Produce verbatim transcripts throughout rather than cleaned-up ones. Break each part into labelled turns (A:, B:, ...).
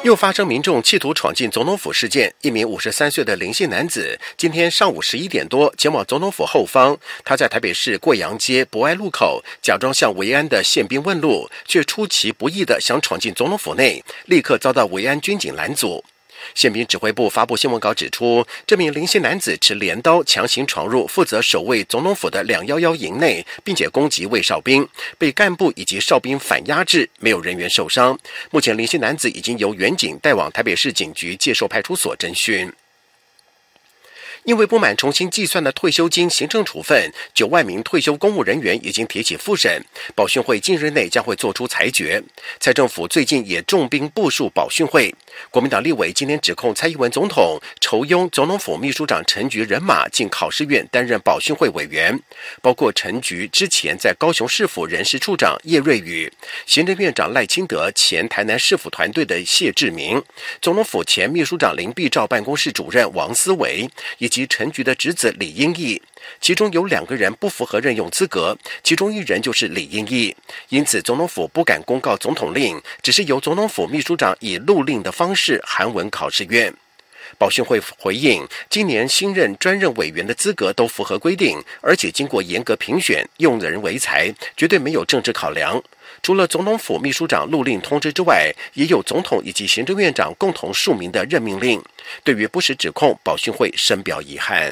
A: 又发生民众企图闯进总统府事件，一名五十三岁的林姓男子今天上午十一点多前往总统府后方，他在台北市贵阳街博爱路口假装向维安的宪兵问路，却出其不意地想闯进总统府内，立刻遭到维安军警拦阻。宪兵指挥部发布新闻稿指出，这名林姓男子持镰刀强行闯入负责守卫总统府的两一一营内，并且攻击卫哨兵，被干部以及哨兵反压制，没有人员受伤。目前林姓男子已经由员警带往台北市警局介寿派出所侦讯。因为不满重新计算的退休金行政处分，九万名退休公务人员已经提起复审，保训会近日内将会做出裁决。蔡政府最近也重兵部署保训会，国民党立委今天指控蔡英文总统酬庸总统府秘书长陈菊人马进考试院担任保训会委员，包括陈菊之前在高雄市府人事处长叶瑞宇、行政院长赖清德、前台南市府团队的谢志明、总统府前秘书长林必照办公室主任王思维，以及及陈菊的侄子李英义，其中有两个人不符合任用资格，其中一人就是李英义，因此总统府不敢公告总统令，只是由总统府秘书长以录令的方式函文考试院。保训会回应，今年新任专任委员的资格都符合规定，而且经过严格评选，用人唯才，绝对没有政治考量。除了总统府秘书长录令通知之外，也有总统以及行政院长共同署名的任命令。对于不实指控，保训会深表遗憾。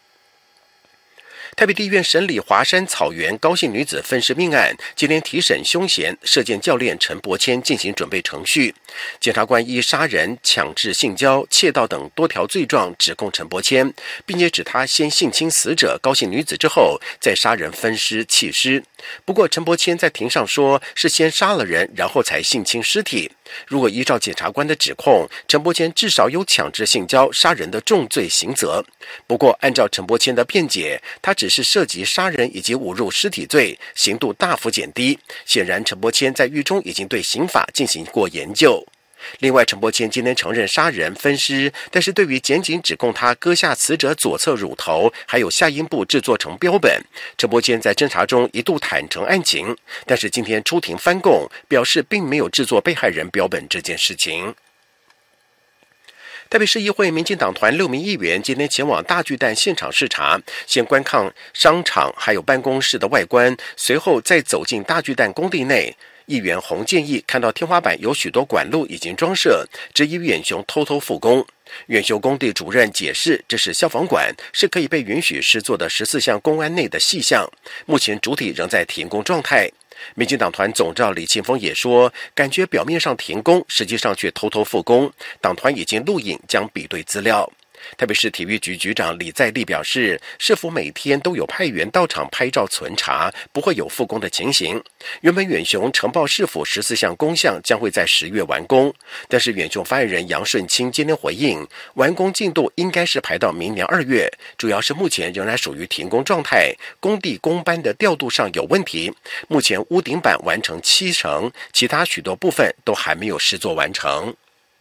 A: 台北地院审理华山草原高姓女子分尸命案，今天提审凶嫌射箭教练陈柏谦进行准备程序。检察官依杀人、强制性交、窃盗等多条罪状指控陈柏谦，并且指他先性侵死者高姓女子之后，再杀人分尸弃尸。不过陈柏谦在庭上说是先杀了人，然后才性侵尸体。如果依照检察官的指控，陈柏谦至少有强制性交、杀人的重罪刑责。不过按照陈柏谦的辩解，他只是涉及杀人以及侮辱尸体罪，刑度大幅减低。显然陈柏谦在狱中已经对刑法进行过研究。另外，陈柏谦今天承认杀人分尸，但是对于检警指控他割下死者左侧乳头还有下阴部制作成标本，陈柏谦在侦查中一度坦诚案情，但是今天出庭翻供，表示并没有制作被害人标本这件事情。台北市议会民进党团六名议员今天前往大巨蛋现场视察，先观看商场还有办公室的外观，随后再走进大巨蛋工地内。议员洪建议看到天花板有许多管路已经装设，质疑远雄偷偷复工。远雄工地主任解释，这是消防管，是可以被允许施作的十四项公安内的细项，目前主体仍在停工状态。民进党团总召李庆丰也说，感觉表面上停工，实际上却偷偷复工，党团已经录影将比对资料。台北市体育局局长李在立表示，市府每天都有派员到场拍照存查，不会有复工的情形。原本远雄呈报市府十四项工项将会在十月完工，但是远雄发言人杨顺清今天回应，完工进度应该是排到明年二月，主要是目前仍然属于停工状态，工地工班的调度上有问题。目前屋顶板完成七成，其他许多部分都还没有施作完成。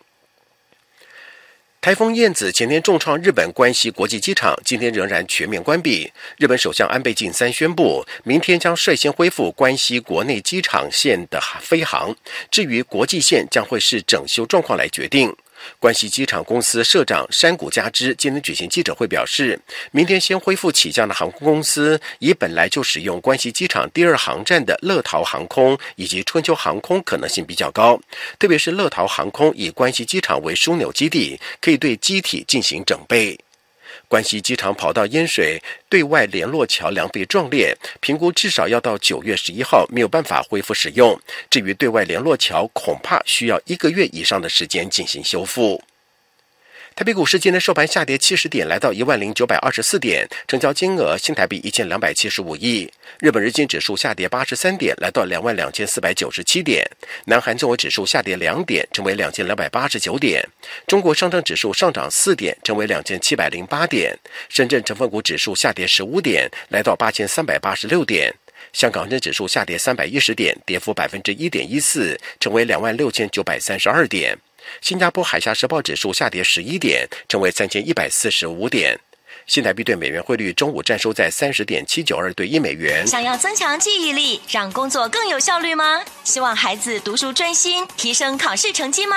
A: 台风燕子前天重创日本关西国际机场，今天仍然全面关闭。日本首相安倍晋三宣布，明天将率先恢复关西国内机场线的飞航，至于国际线将会视整修状况来决定。关西机场公司社长山谷佳之今天举行记者会表示，明天先恢复起降的航空公司，以本来就使用关西机场第二航站的乐桃航空以及春秋航空可能性比较高，特别是乐桃航空以关西机场为枢纽基地，可以对机体进行整备。关西机场跑道淹水，对外联络桥梁被撞裂，评估至少要到九月十一号没有办法恢复使用。至于对外联络桥，恐怕需要一个月以上的时间进行修复。台北股市今天收盘下跌七十点，来到一万零九百二十四点，成交金额新台币一千两百七十五亿。日本日经指数下跌八十三点，来到两万两千四百九十七点。南韩综合指数下跌两点，成为两千两百八十九点。中国上证指数上涨四点，成为两千七百零八点。深圳成分股指数下跌十五点，来到八千三百八十六点。香港证指数下跌三百一十点，跌幅百分之一点一四，成为两万六千九百三十二点。新加坡海峡时报指数下跌十一点，成为三千一百四十五点。新台币对美元汇率中午站收在三十点七九二对一美元。
B: 想要增强记忆力，让工作更有效率吗？希望孩子读书专心，提升考试成绩吗？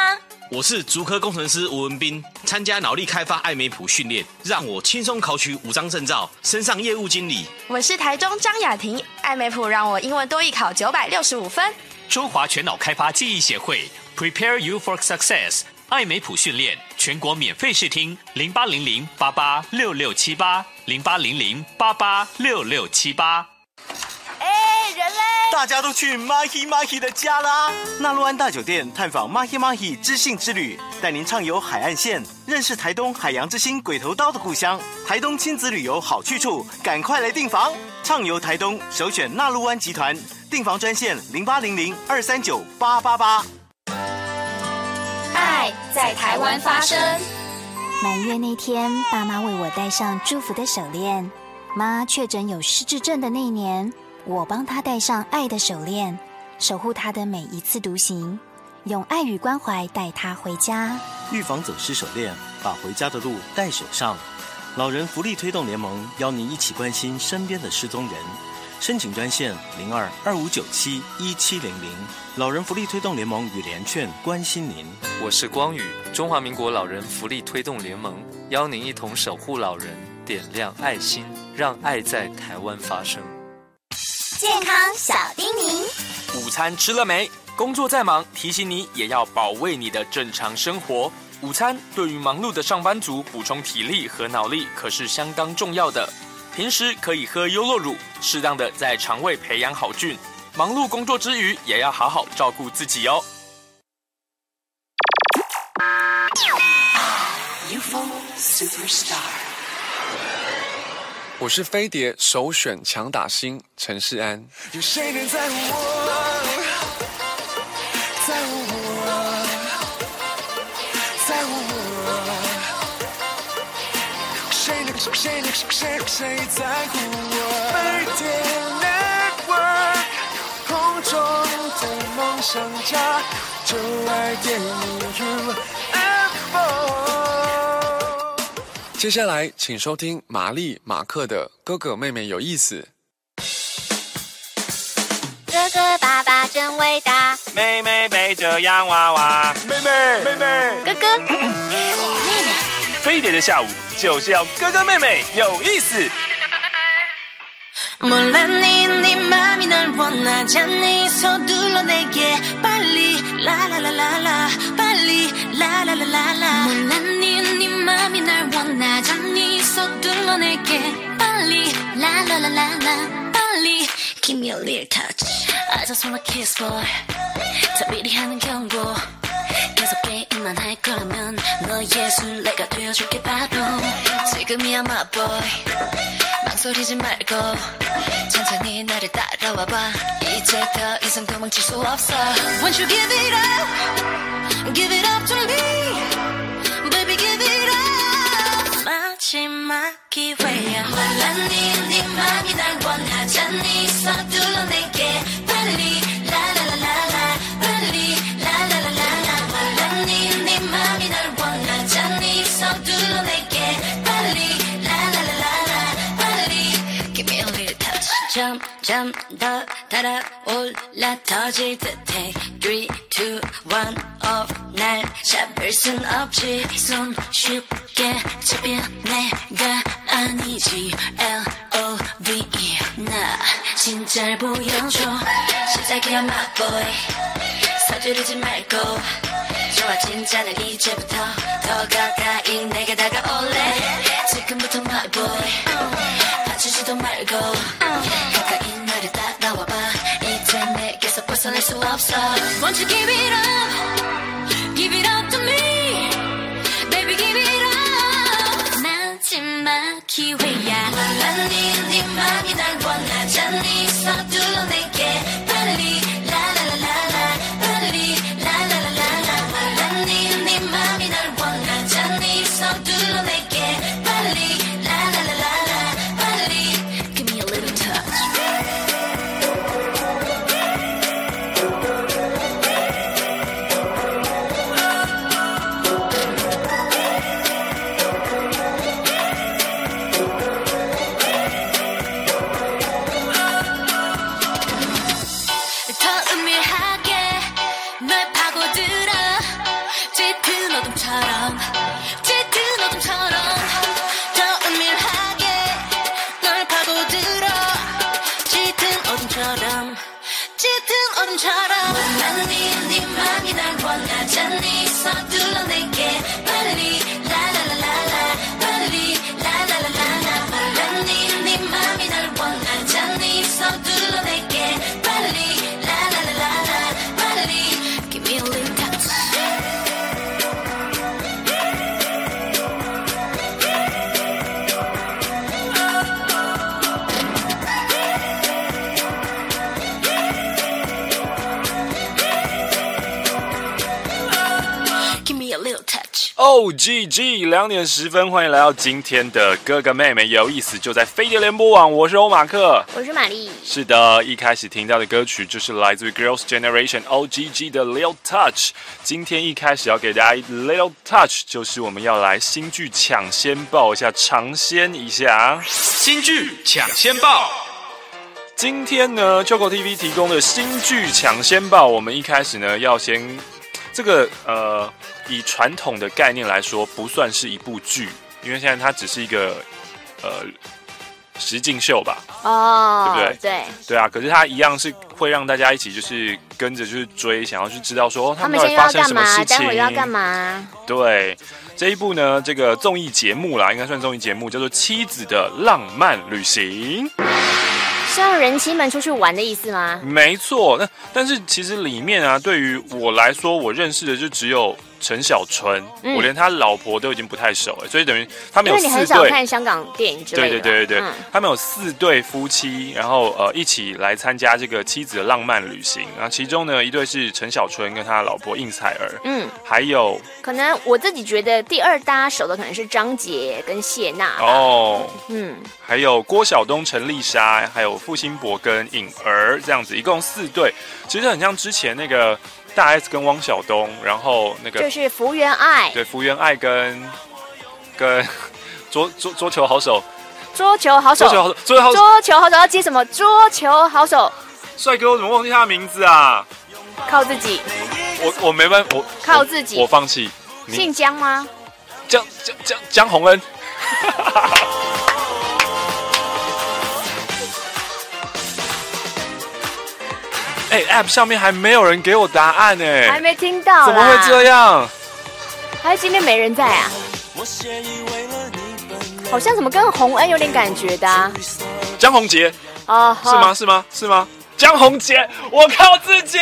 B: 我是竹科工程师吴文斌，参加脑力开发爱美普训练，让我轻松考取五张证照，升上业务经理。
C: 我是台中张雅婷，爱美普让我英文多益考九百六十五分。
D: 中华全脑开发记忆协会 Prepare You for Success 爱美普训练全国免费试听零八零零八八六六七八零八零零八八六六七八。
C: 哎，人嘞？
E: 大家都去 Mahi Mahi 的家啦！纳洛安大酒店探访 Mahi Mahi 知性之旅，带您畅游海岸线，认识台东海洋之星鬼头刀的故乡。台东亲子旅游好去处，赶快来订房！畅游台东，首选纳洛安集团，订房专线零八零零二三九八八八。
C: 爱在台湾发生。
F: 满月那天，爸妈为我戴上祝福的手链。妈确诊有失智症的那年，我帮她戴上爱的手链，守护她的每一次独行，用爱与关怀带她回家。
E: 预防走失手链，把回家的路带手上。老人福利推动联盟邀您一起关心身边的失踪人，申请专线零二二五九七一七零零。老人福利推动联盟与联劝关心您。
G: 我是光宇，中华民国老人福利推动联盟邀您一同守护老人，点亮爱心，让爱在台湾发生。
H: 健康小叮咛：
I: 午餐吃了没？工作再忙，提醒你也要保卫你的正常生活。午餐对于忙碌的上班族补充体力和脑力可是相当重要的。平时可以喝优酪乳，适当的在肠胃培养好菌。忙碌工作之余，也要好好照顾自己哦。
J: 我是飞碟首选强打星陈世安。
K: 有谁能在乎我？在乎我？在乎我？谁能谁能谁谁在乎我？飞碟 Network， 空中的梦想家，就爱点你 U F O。
J: 接下来，请收听玛丽马克的《哥哥妹妹有意思》。
H: 哥哥爸爸真伟大，
I: 妹妹背着洋娃娃，妹妹妹妹，
H: 哥哥妹
I: 妹。飞碟的下午就是要哥哥妹妹有意思。
L: 몰랐니 네 맘이 날 원하지 않니 서둘러 내게 빨리 라라라라라 빨리 라라라라라 몰랐니 네 맘이 날 원하지 않니 서둘러 내게 빨리 라라라라라 빨리 Give me a little touch I just wanna kiss boy 자비리 하는 경고 계속 게임만 할 거라면 너의 술래가 되어줄게 바로 지금이야 my boy 망설이지 말고 천천히 나를 따라와봐 이제 더 이상 도망칠 수 없어 Won't you give it up Give it up to me Baby give it up 마지막 기회야 몰랐니 네 맘이 날 원하지 않니 서둘러 내게 빨리 라라라라라 빨리 라라라라라 몰랐니 네 맘이 날 원하지 않니 서둘러 내게 빨리 점점 더 달아올라 터질 듯해 three, two, one, off 날 잡을 순 없지 손 쉽게 잡혀 내가 아니지 L O V E 나 진짜를 보여줘 시작이야 my boy 서두르지 말고 좋아 진짜는 이제부터 더 가까이 내게 다가올래 지금부터 my boy 다치지도 말고 가까이 나를 따라와봐 이제 내게서 벗어날 수 없어 Won't you give it up Give it up to me Baby give it up 마지막 기회야 몰랐니 네 맘이 날 원하지 않니 서둘러 내게 빨리 라라라라라 빨리 라라라라라 몰랐니 네 맘이 날 원하지 않니 서둘러 내게 빨리 짙은 얼음처럼 나는 네 맘이 날 원하잖니 서둘러 내게 빨리 라라라라라 빨리 라라라라라 말라니 네 맘이 날 원하잖니 서둘러 내게 빨리 라라라라라 빨리 Give me a little touch
I: O G G 两点十分，欢迎来到今天的哥哥妹妹有意思，就在飞碟联播网，我是欧马克，
M: 我是玛丽。
I: 是的，一开始听到的歌曲就是来自于 Girls' Generation O G G 的 Little Touch。今天一开始要给大家 Little Touch， 就是我们要来新剧抢先报一下，尝鲜一下
B: 新剧抢先报。
I: 今天呢 Choco T V 提供的新剧抢先报，我们一开始呢要先这个呃。以传统的概念来说，不算是一部剧，因为现在它只是一个呃实境秀吧，
M: 哦，
I: 对不对？
M: 对，
I: 对啊。可是它一样是会让大家一起就是跟着就是追，想要去知道说、哦、
M: 他
I: 们到底发生什么事情，
M: 待会又要干嘛？
I: 对，这一部呢，这个综艺节目啦，应该算综艺节目，叫做《妻子的浪漫旅行》。
M: 是让人妻们出去玩的意思吗？
I: 没错，那但是其实里面啊，对于我来说，我认识的就只有陈小春，嗯、我连他老婆都已经不太熟了，所以等于他们有四对。
M: 因为你很少看香港电影之类的。
I: 对对对对对，
M: 嗯、
I: 他们有四对夫妻，然后呃一起来参加这个妻子的浪漫旅行。然后其中呢，一对是陈小春跟他老婆应采儿，嗯，还有
M: 可能我自己觉得第二搭手的可能是张杰跟谢娜
I: 哦，
M: 嗯，
I: 还有郭晓东、陈丽莎，还有傅辛博跟颖儿这样子，一共四对，其实很像之前那个。大 S 跟汪晓东，然后那个
M: 就是福原爱，
I: 对，福原爱跟跟桌桌桌球好手，
M: 桌球好手，
I: 桌球好手，桌球好手，
M: 桌球好手要接什么？桌球好手，
I: 帅哥，我怎么忘记他的名字啊？
M: 靠自己，
I: 我我没办法，我
M: 靠自己，
I: 我, 我放弃。
M: 姓江吗？
I: 江江江江宏恩。哎、欸、，App 上面还没有人给我答案哎、欸，
M: 还没听到，
I: 怎么会这样？
M: 还是今天没人在啊？好像怎么跟洪恩有点感觉的、啊。
I: 江宏杰
M: 哦，
I: 是吗？是吗？是吗？江宏杰，我靠自己，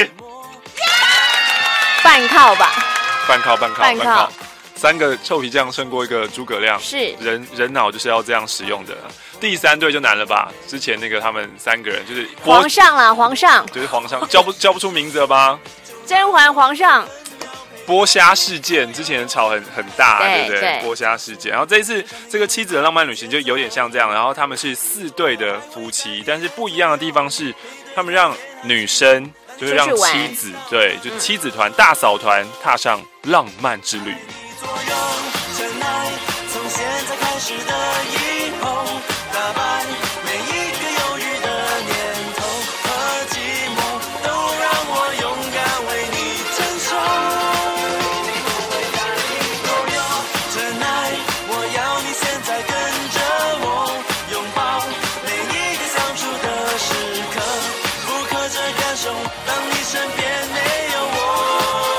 M: 半靠吧，
I: 半靠半靠
M: 半靠。半靠
I: 三个臭皮匠胜过一个诸葛亮，
M: 是
I: 人人脑就是要这样使用的。第三对就难了吧？之前那个他们三个人就是
M: 皇上啦，皇上
I: 就是皇上，叫不叫不出名字了吧？
M: 甄嬛皇上。
I: 剥虾事件之前的吵很很大，对不对？
M: 对
I: 剥虾事件，然后这一次这个妻子的浪漫旅行就有点像这样，然后他们是四对的夫妻，但是不一样的地方是，他们让女生就是让妻子，对，就妻子团、嗯、大嫂团踏上浪漫之旅。从现在开始的以后，打败每一个犹豫的念头和寂寞，都让我勇敢为你承受。Tonight， 我要你现在跟着我，拥抱每一个相处的时刻，复刻着感受，当你身边没有我。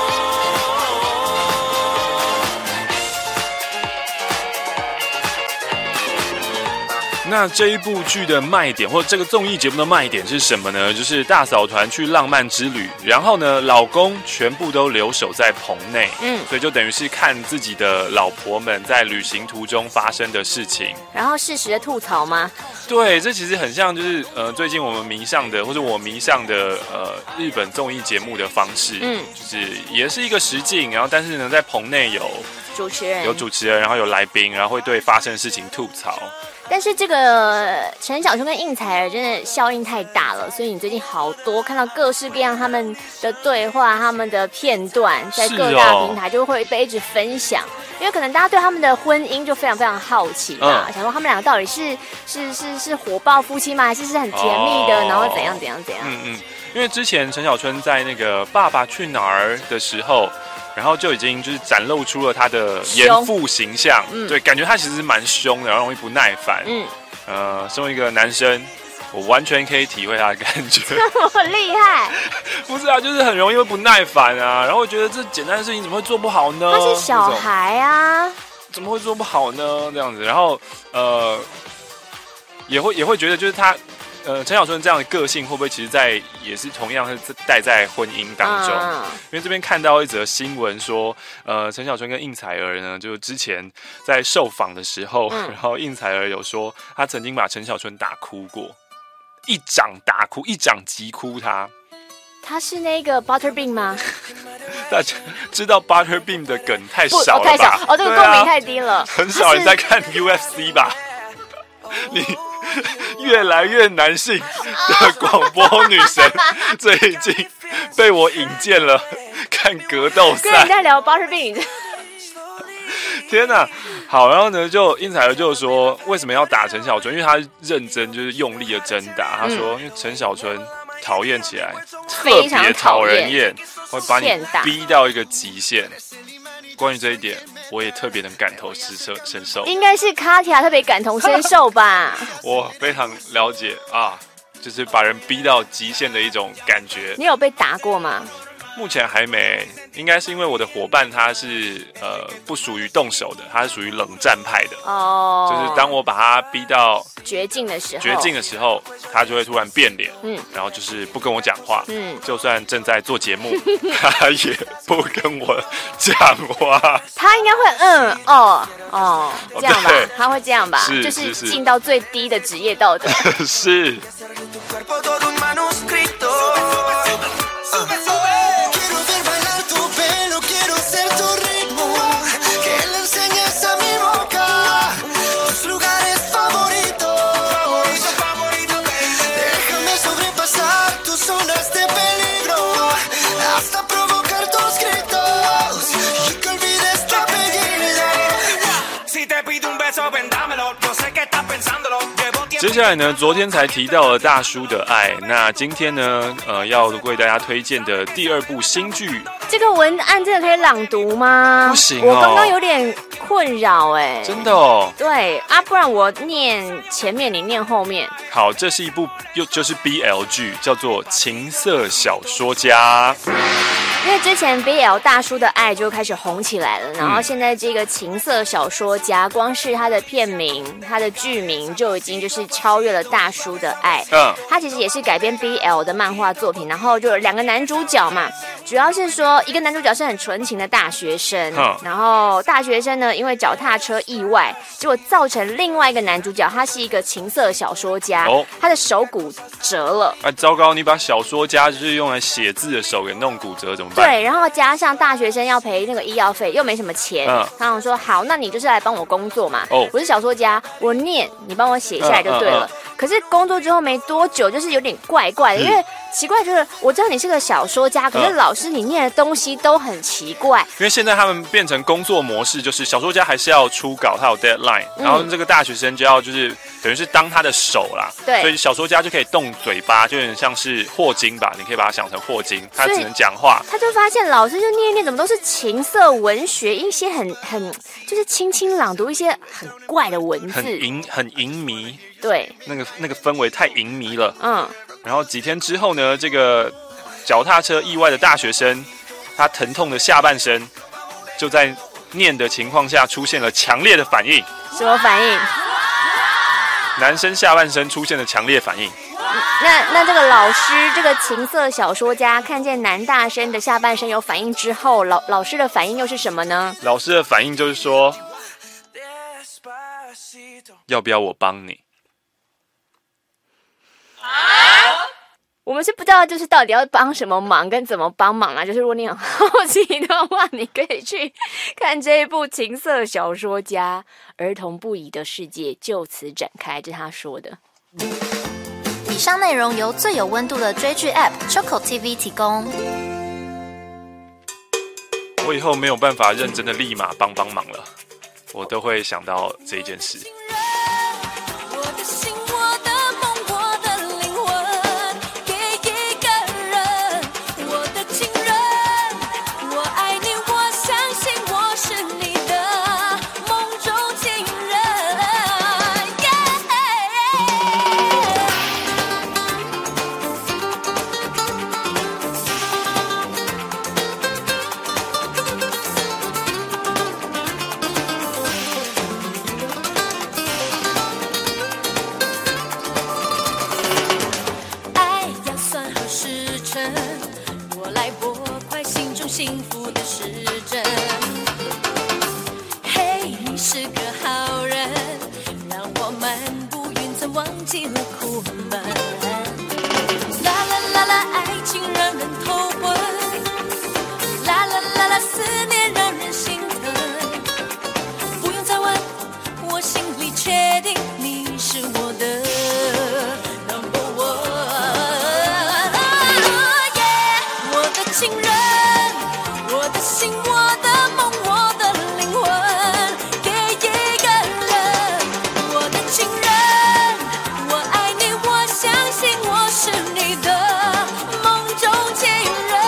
I: 那这一部剧的卖点，或者这个综艺节目的卖点是什么呢？就是大嫂团去浪漫之旅，然后呢，老公全部都留守在棚内，嗯，所以就等于是看自己的老婆们在旅行途中发生的事情，
M: 然后适时的吐槽吗？
I: 对，这其实很像就是呃，最近我们迷上的，或者我迷上的呃日本综艺节目的方式，嗯，就是也是一个实境，然后但是呢，在棚内有
M: 主持人，
I: 有主持人，然后有来宾，然后会对发生的事情吐槽。
M: 但是这个陈小春跟应采儿真的效应太大了，所以你最近好多看到各式各样他们的对话、他们的片段，在各大平台就会被一直分享，因为可能大家对他们的婚姻就非常非常好奇嘛，嗯、想说他们两个到底是是是是火爆夫妻吗？还是是很甜蜜的，哦、然后怎样怎样怎样？嗯嗯，因为之前陈小春在那个《爸爸去哪儿》的时候。然后就已经就是展露出了他的严父形象，嗯、对，感觉他其实是蛮凶的，然后容易不耐烦。嗯，呃，身为一个男生，
N: 我完全可以体会他的感觉。
M: 这么厉害？
N: 不是啊，就是很容易会不耐烦啊，然后我觉得这简单的事情怎么会做不好呢？
M: 他是小孩啊，
N: 怎么会做不好呢？这样子，然后呃，也会也会觉得就是他。呃，陈小春这样的个性会不会其实在也是同样是带在婚姻当中？嗯、因为这边看到一则新闻说，呃，陈小春跟应采儿呢，就之前在受访的时候，嗯、然后应采儿有说，他曾经把陈小春打哭过，一掌打哭，一掌击哭他。
M: 他是那个 Butterbean 吗？
N: 大家知道 Butterbean 的梗太少了吧？
M: 哦，太少哦，这个共鸣太低了。
N: 啊、很少人在看 U F C 吧？你。越来越男性的广播女神，最近被我引荐了看格斗赛。
M: 跟人家聊包是病，
N: 天哪！好，然后呢，就应采儿就说，为什么要打陈小春？因为他认真，就是用力的真打。他说，因为陈小春讨厌起来特别讨人厌，会把你逼到一个极限。关于这一点，我也特别能感同身受。
M: 应该是卡提亚特别感同身受吧？
N: 我非常了解啊，就是把人逼到极限的一种感觉。
M: 你有被打过吗？
N: 目前还没，应该是因为我的伙伴他是呃不属于动手的，他是属于冷战派的。哦，就是当我把他逼到
M: 绝境的时候，
N: 绝境的时候，他就会突然变脸，嗯，然后就是不跟我讲话，嗯，就算正在做节目，他也不跟我讲话。
M: 他应该会嗯哦哦这样吧，他会这样吧，是就是尽到最低的职业道德。
N: 是。接下来呢，昨天才提到了大叔的爱，那今天呢，呃，要为大家推荐的第二部新剧，
M: 这个文案真的可以朗读吗？
N: 不行、哦，
M: 我刚刚有点困扰哎，
N: 真的哦。
M: 对啊，不然我念前面，你念后面。
N: 好，这是一部又就是 B L 剧，叫做《情色小说家》。
M: 因为之前 B L 大叔的爱就开始红起来了，然后现在这个情色小说家，光是他的片名、他的剧名就已经就是超越了大叔的爱。嗯，他其实也是改编 B L 的漫画作品，然后就有两个男主角嘛，主要是说一个男主角是很纯情的大学生，嗯、然后大学生呢因为脚踏车意外，结果造成另外一个男主角他是一个情色小说家，哦、他的手骨折了。
N: 哎，糟糕！你把小说家就是用来写字的手给弄骨折怎么办？
M: 对，然后加上大学生要赔那个医药费，又没什么钱。嗯，他想说好，那你就是来帮我工作嘛。哦，我是小说家，我念，你帮我写下来就对了。嗯嗯嗯、可是工作之后没多久，就是有点怪怪的，嗯、因为奇怪就是我知道你是个小说家，可是老师你念的东西都很奇怪。
N: 因为现在他们变成工作模式，就是小说家还是要出稿，他有 deadline，、嗯、然后这个大学生就要就是等于是当他的手啦。对，所以小说家就可以动嘴巴，就有点像是霍金吧，你可以把它想成霍金，他只能讲话。
M: 他就发现老师就念一念，怎么都是情色文学，一些很很就是轻轻朗读一些很怪的文字，
N: 很淫很淫靡。
M: 对，
N: 那个那个氛围太淫靡了。嗯，然后几天之后呢，这个脚踏车意外的大学生，他疼痛的下半身就在念的情况下出现了强烈的反应。
M: 什么反应？
N: 男生下半身出现了强烈反应。
M: 那那这个老师，这个情色小说家看见男大生的下半身有反应之后，老老师的反应又是什么呢？
N: 老师的反应就是说，要不要我帮你？
M: 我们是不知道，就是到底要帮什么忙跟怎么帮忙啊。就是如果你很好奇的话，你可以去看这一部《情色小说家》，儿童不宜的世界就此展开，这是他说的。
C: 以上内容由最有温度的追剧 App Choco T V 提供。
N: 我以后没有办法认真的立马帮帮忙了，我都会想到这件事。
L: 程，我来拨快心中幸福的时针。嘿，你是个好人，让我漫步云层，忘记了苦闷。啦啦啦啦，爱情让人头昏，啦啦啦啦，思念让人心疼。不用再问，我心里确定你是我的 number one。我的情人，我的心，我的梦，我的灵魂，给一个人。我的情人，我爱你，我相信我是你的梦中情人。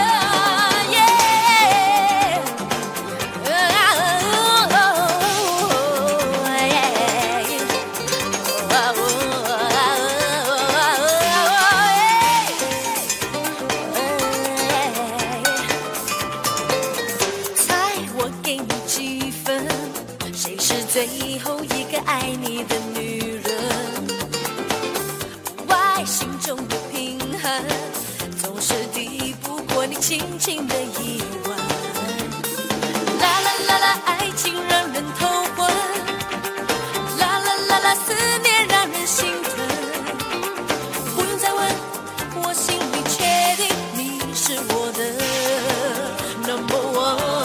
L: 最后一个爱你的女人，外心中的平衡总是抵不过你轻轻的一吻。啦啦啦啦，爱情让人头昏，啦啦啦啦，思念让人心疼。不用再问，我心里确定你是我的 number one。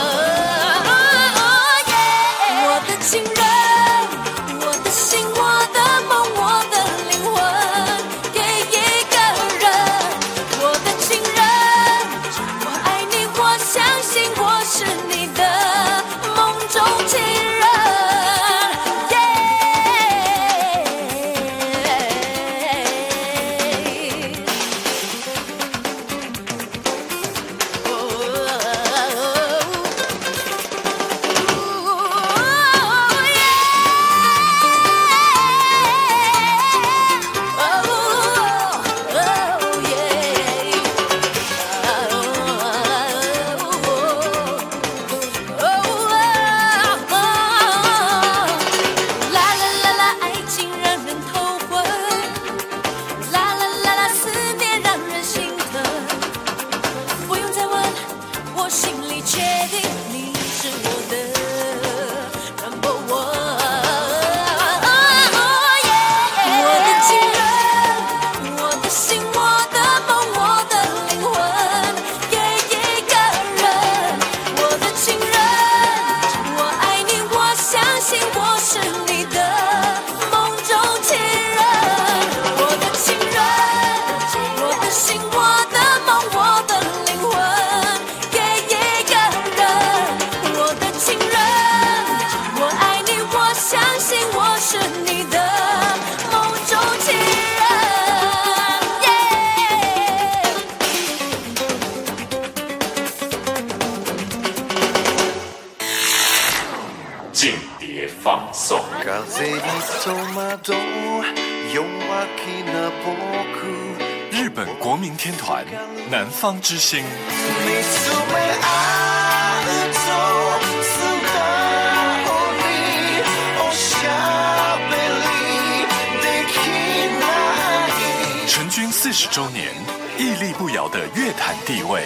L: 情人，我的心，我的梦，我的灵魂，给一个人。我的情人，我爱你，我相信我是你的梦中情人。
O: 日本国民天团南方之星。成军四十周年，屹立不摇的乐坛地位。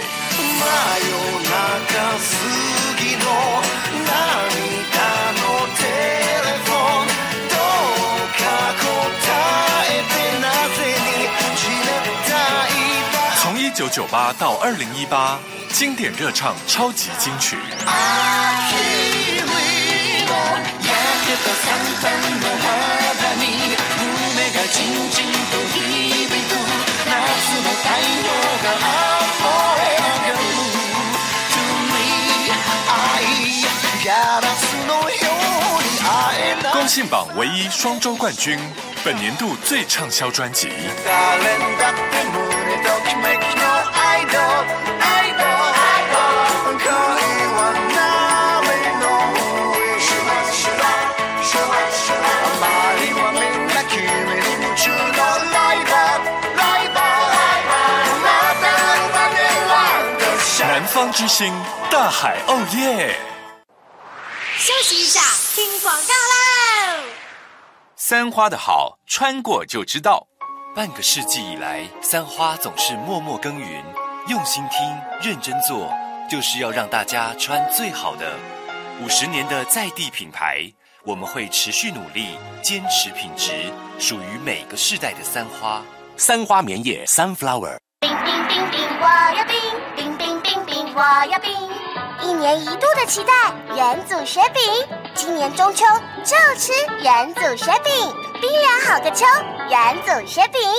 O: 从一九九八到二零一八，经典热唱超级金曲。公信榜唯一双周冠军，本年度最畅销专辑。南方之星，大海哦耶！
L: 休息一下，听广告喽。
P: 三花的好，穿过就知道。 半个世纪以来，三花总是默默耕耘，用心听，认真做，就是要让大家穿最好的。五十年的在地品牌，我们会持续努力，坚持品质，属于每个世代的三花。
Q: 三花棉业 Sunflower。
H: 冰冰冰冰，我要冰！冰冰冰冰，我要冰！一年一度的期待，元祖雪饼。今年中秋就吃元祖雪饼，冰凉好个秋，元祖雪饼。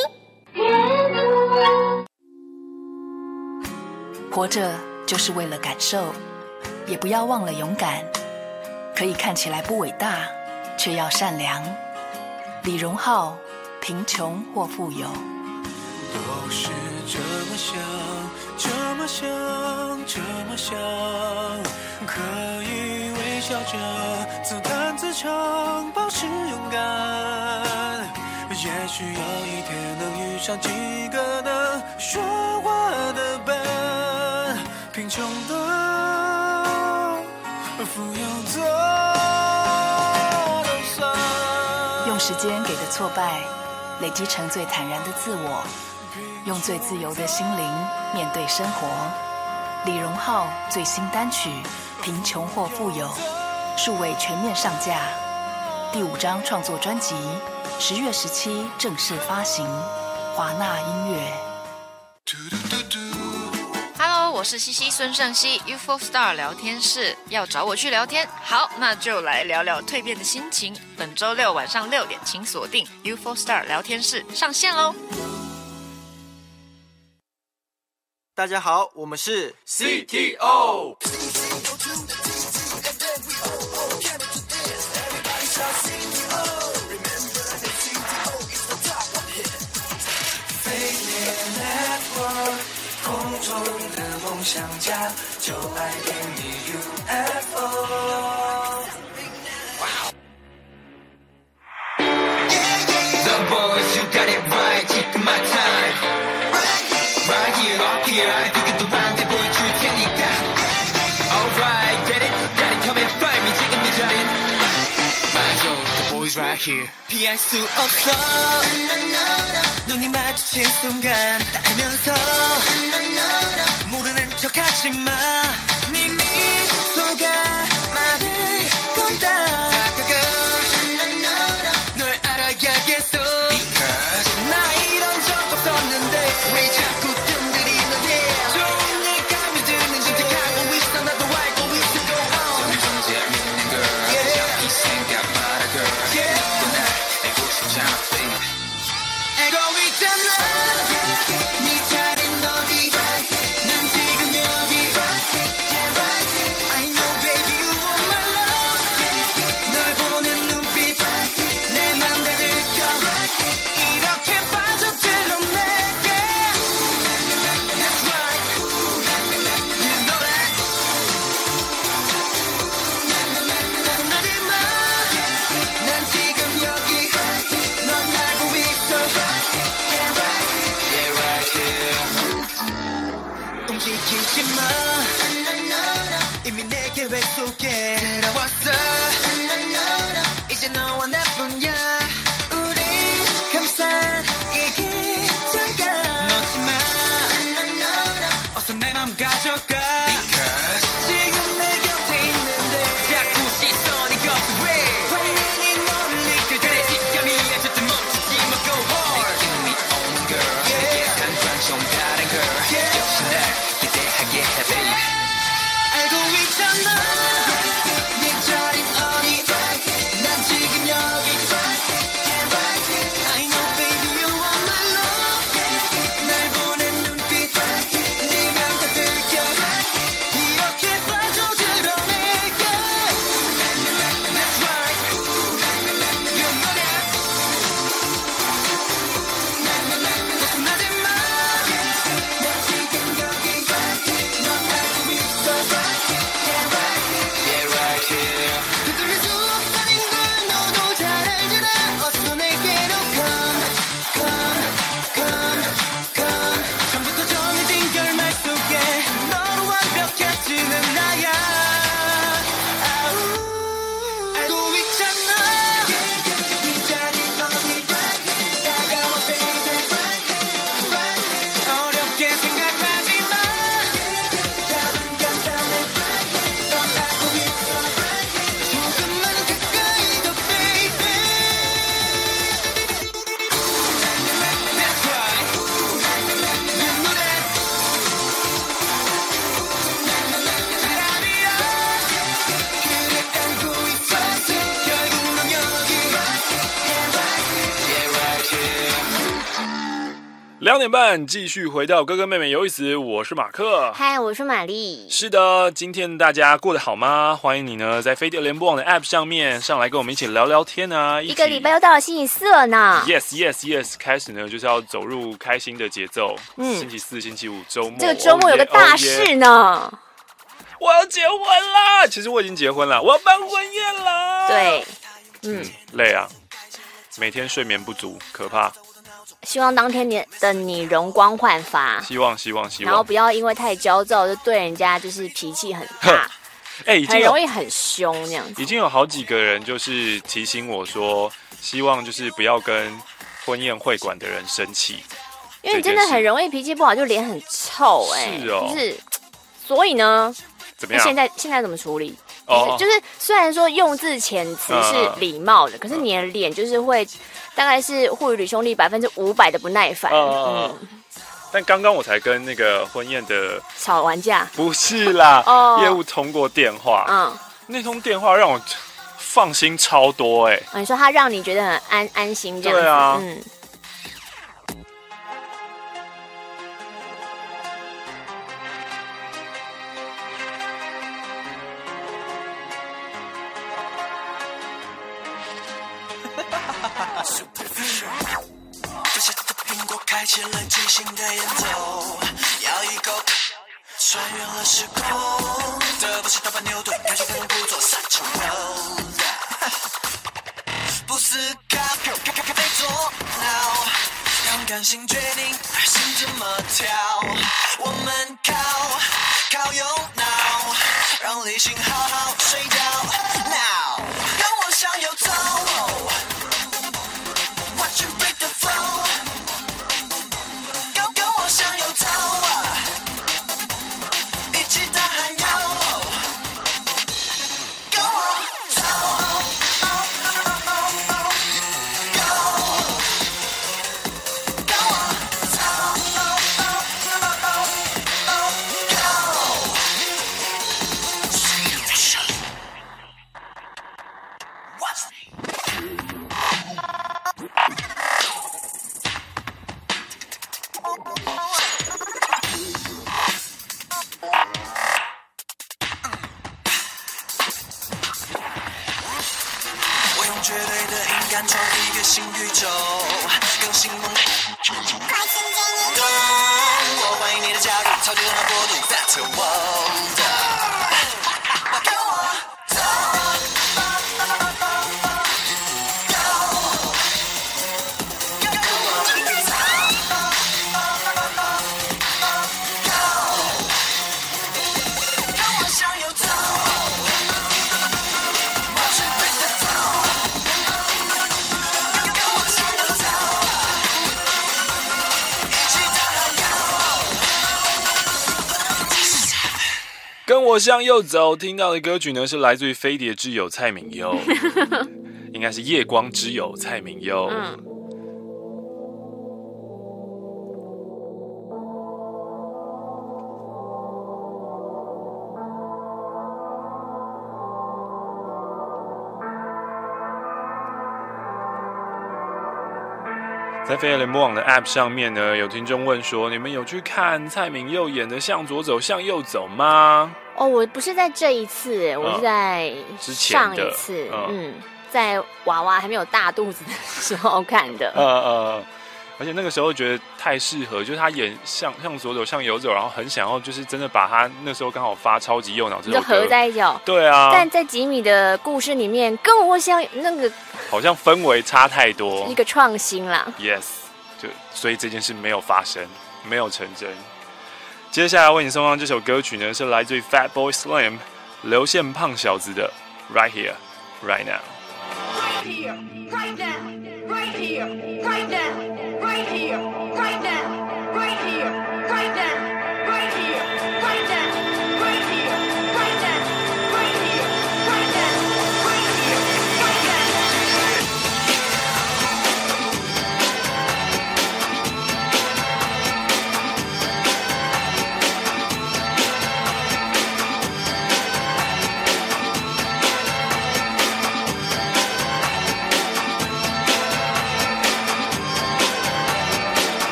R: 活着就是为了感受，也不要忘了勇敢。可以看起来不伟大，却要善良。李荣浩，贫穷或富有，
K: 都是这么想，这么想，这么想，可以微笑着自弹自唱，保持勇敢。也许有一天能遇上几个能说话的伴，贫穷的，富有的，都算。
R: 用时间给的挫败，累积成最坦然的自我。用最自由的心灵面对生活。李荣浩最新单曲《贫穷或富有》数位全面上架，第五张创作专辑十月十七正式发行，华纳音乐。
S: Hello， 我是西西孙盛熙 U F O Star 聊天室，要找我去聊天，好，那就来聊聊蜕变的心情。本周六晚上六点，请锁定 U F O Star 聊天室上线喽。
E: 大家好，我们是 C T O。
K: 空中的梦想家，就爱给你 U F O。The boys, you got it right, take my time. Right here, up here, I think it's the round that boy you take. Alright, get it, got it, come and find me, taking the giant. 맞아, the boys right here. 피할 수 없어. 눈이 마주친 순간 다 알면서 모르는 척하지 마. 네 미소가 말을 건다. 다가가 널 알아야겠어. Because 나 이런 적 없었는데 왜 자꾸 뜸들이는데 좋은 일 감이 드는 선택하고 있어 나도 알고 있어 go on. 점점 재밌는 girl yeah. 이 생각마다 girl yeah. 또 날 알고 싶잖아 baby. 알고 있잖아 네 자리는 어디 난 지금 여기 I know baby you want my love 널 보는 눈빛 내 맘 다 들켜 이렇게 빠져들어 내게 That's right You know that 나리마 난 지금 여기 넌 알고 있어 Yeah right here 움직이지 마 이미 내 계획 속에 들어왔어 이제 너와 나뿐이야 우리 감싼 이 기장가 놓지 마 어서 내 맘 가져가 지금 내 곁에 있는데 자꾸 시선이 거슬해 당연히 너를 느낄 그래 지금이야 절대 멈추지 마 go hard 느낌이 오는 girl 계산과 좀 다른 girl 역시 날 기대하게 해 baby 알고 있잖아 네 자린 어디 난 지금 여기 I know baby you want my love 날 보낸 눈빛 네 맘 다 들켜
N: 点半继续回到哥哥妹妹有意思，我是马克，
M: 嗨，我是玛丽。
N: 是的，今天大家过得好吗？欢迎你呢在飞碟联播网的 App 上面上来跟我们一起聊聊天啊！
M: 一个礼拜又到了星期四了呢。
N: Yes yes yes， 开始呢就是要走入开心的节奏。嗯，星期四、星期五周末，
M: 这个周末有个大事呢。Oh yeah, oh yeah，
N: 我要结婚啦！其实我已经结婚了，我要办婚宴啦。
M: 对，嗯，
N: 累啊，每天睡眠不足，可怕。
M: 希望当天你的你容光焕发。
N: 希望，希望，希望。
M: 然后不要因为太焦躁，就对人家就是脾气很大，
N: 哎、欸，
M: 很容易很凶那样子。
N: 已经有好几个人就是提醒我说，希望就是不要跟婚宴会馆的人生气，
M: 因为你真的很容易脾气不好，就脸很臭哎、欸。
N: 是哦，
M: 就是，所以呢。
N: 怎么样？
M: 现在现在怎么处理？哦、就是虽然说用字遣词是礼貌的，嗯、可是你的脸就是会，大概是护旅兄弟百分之五百的不耐烦。嗯，
N: 嗯但刚刚我才跟那个婚宴的
M: 吵完架，
N: 不是啦，
M: 哦、
N: 业务通过电话，
M: 嗯，
N: 那通电话让我放心超多哎、欸
M: 哦。你说他让你觉得很安安心这样子，
N: 对啊，
M: 嗯。
K: 不晓得苹果开启了即兴的演奏，咬一口，穿越了时空。这不是大阪牛顿，感觉根本不做三层肉。不思考，开开开被左脑，让感性决定心怎么跳。我们靠靠右脑，让理性好好睡觉。Now， 让我向右走。Watch you break the flow， 跟跟我向右走，一起大喊哟，跟我走，跟我绝对的音感创一个新宇宙，更新梦。快请进你懂，我欢迎你的加入，超级热闹国度 ，That's the world。跟我走，跟我向右走。
N: 跟我向右走，听到的歌曲呢是来自于飞碟之友蔡旻佑，应该是夜光之友蔡旻佑。嗯，在飞碟联播网的 App 上面呢，有听众问说：“你们有去看蔡旻佑演的《向左走，向右走》吗？”
M: 哦，我不是在这一次，我是在上一次，嗯，嗯在娃娃还没有大肚子的时候看的。呃呃，
N: 而且那个时候觉得太适合，就是他演向向左走，向右走，然后很想要就是真的把他那时候刚好发超级右脑这首歌
M: 就合在一起。
N: 对啊，
M: 但在吉米的故事里面，跟我像那个
N: 好像氛围差太多，
M: 一个创新啦。
N: Yes， 就所以这件事没有发生，没有成真。接下来为你送上这首歌曲呢，是来自于 Fatboy Slim 流线胖小子的 Right Here Right Now。Right here, right now, right here, right now, right here, right now, right here, right now, right here, right now, right here, right now, right here, right now, right here, right now。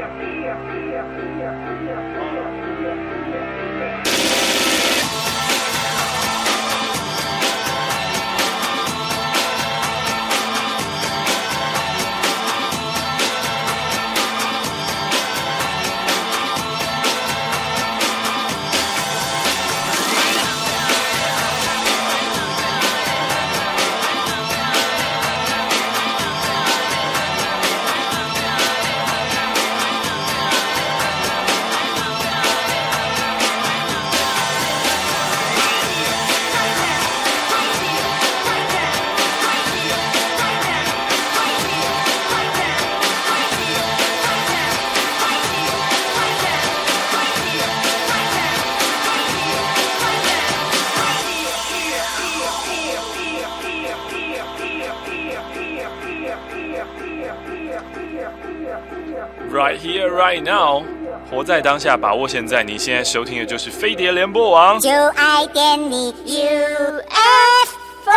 N: Right here, right now， 活在当下，把握现在。你现在收听的就是飞碟联播网，
H: 就爱点你 U F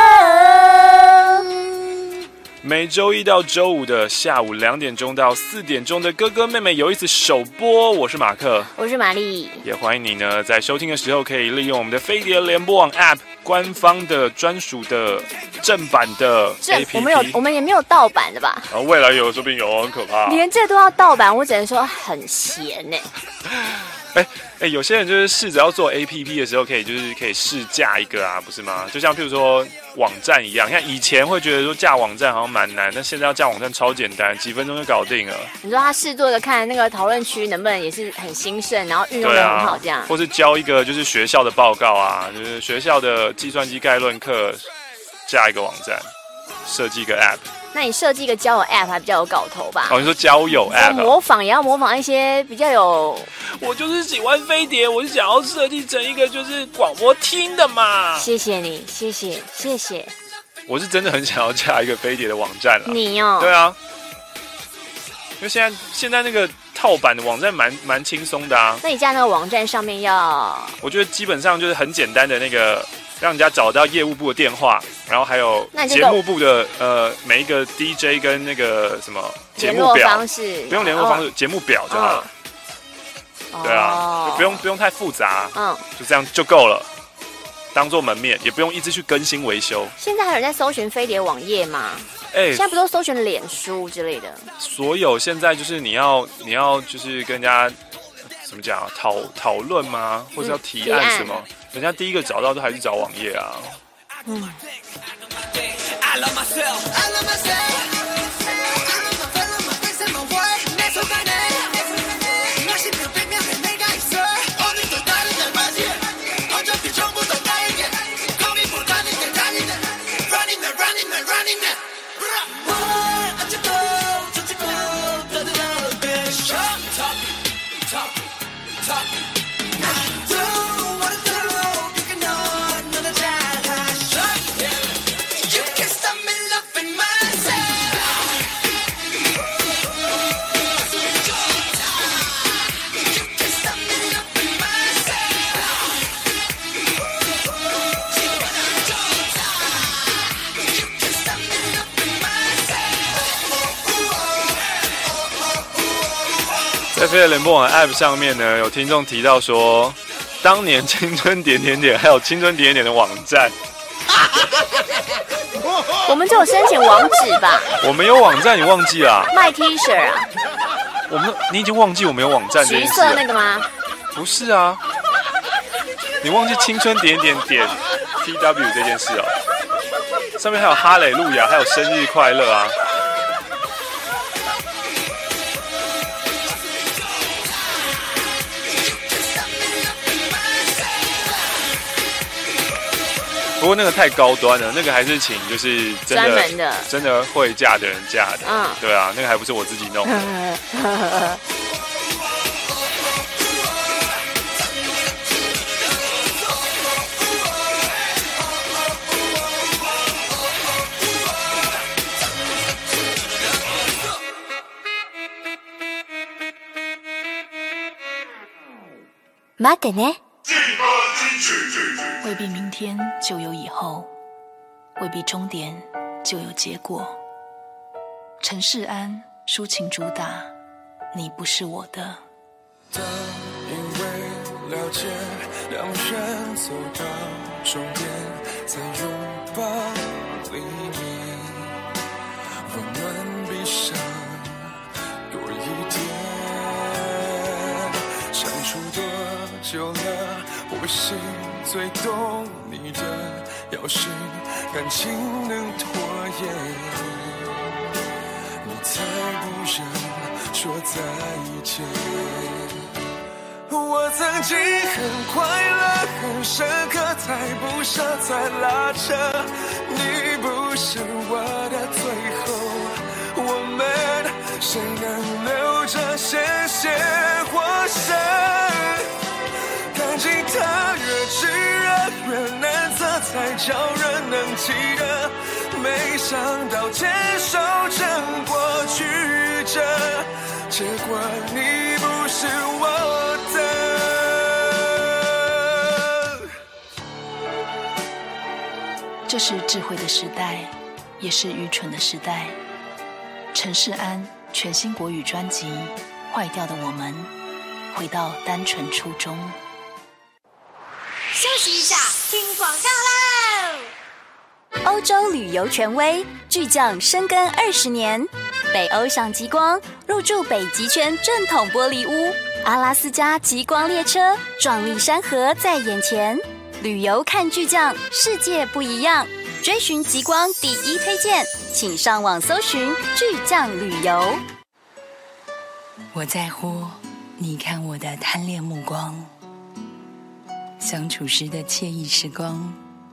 H: O。
N: 每周一到周五的下午两点钟到四点钟的哥哥妹妹有意思首播。我是马克，
M: 我是玛丽，
N: 也欢迎你呢在收听的时候可以利用我们的飞碟联播网 App 官方的专属的正版的 A P P。
M: 我们有，我们也没有盗版的吧？
N: 啊，未来有，说不定有，很可怕。
M: 连这都要盗版，我只能说很闲呢。
N: 哎哎，有些人就是试着要做 A P P 的时候，可以就是可以试架一个啊，不是吗？就像譬如说网站一样，你看以前会觉得说架网站好像蛮难，但现在要架网站超简单，几分钟就搞定了。
M: 你说他试做的看那个讨论区能不能也是很兴盛，然后运用的很好，这样、啊，
N: 或是交一个就是学校的报告啊，就是学校的计算机概论课，架一个网站，设计一个 App。
M: 那你设计一个交友 App 还比较有搞头吧？
N: 哦，你说交友 App，
M: 模仿也要模仿一些比较有。
N: 我就是喜欢飞碟，我是想要设计成一个就是广播厅的嘛。
M: 谢谢你，谢谢，谢谢。
N: 我是真的很想要架一个飞碟的网站了。
M: 你哦？
N: 对啊，因为现在现在那个套版的网站蛮蛮轻松的啊。
M: 那你架那个网站上面要？
N: 我觉得基本上就是很简单的那个。让人家找到业务部的电话，然后还有节目部的呃每一个 D J 跟那个什么节目表
M: 方式，
N: 不用联络方式，节、哦、目表就好了。哦、对啊，就不用不用太复杂，嗯，就这样就够了。当做门面，也不用一直去更新维修。
M: 现在还有人在搜寻飞碟网页吗？哎、欸，现在不都搜寻脸书之类的？
N: 所有现在就是你要你要就是跟人家怎么讲讨讨论吗？或者要提案什么？嗯人家第一个找到都还是找网页啊。嗯。在飞碟联播网 App 上面呢，有听众提到说，当年青春点点点还有青春点点点的网站，
M: 我们就有申请网址吧？
N: 我们有网站，你忘记了、啊？
M: 卖 T 恤啊？
N: 我们你已经忘记我们有网站这件事了？
M: 橘色那个吗？
N: 不是啊，你忘记青春点点点 T W 这件事哦。上面还有哈雷路亚，还有生日快乐啊。不过那个太高端了，那个还是请就是真的
M: 专门的
N: 真的会架的人架的，
M: 嗯，
N: 对啊，那个还不是我自己弄的。
F: 待ってね。
R: 未必明天就有以后，未必终点就有结果。陈世安抒情主打， 你不是我的。
K: 当因为了解，两人走到终点，在拥抱里面，温暖比上多一点。相处多久了，我心最懂你的，要是感情能拖延，你才不忍说再见。我曾经很快乐很深刻，才不舍再拉扯，你不是我的最后，我们谁能留着鲜血活生，感情它越炙热越难测，才叫人能记得，没想到坚守成过曲折，结果你不是我的。
R: 这是智慧的时代，也是愚蠢的时代。陈世安全新国语专辑《坏掉的我们》，回到单纯初衷。
C: 休息一下，听广告喽！
F: 欧洲旅游权威，巨匠深耕二十年，北欧赏极光，入住北极圈正统玻璃屋，阿拉斯加极光列车，壮丽山河在眼前。旅游看巨匠，世界不一样。追寻极光第一推荐，请上网搜寻巨匠旅游。
R: 我在乎你看我的贪恋目光，相处时的惬意时光。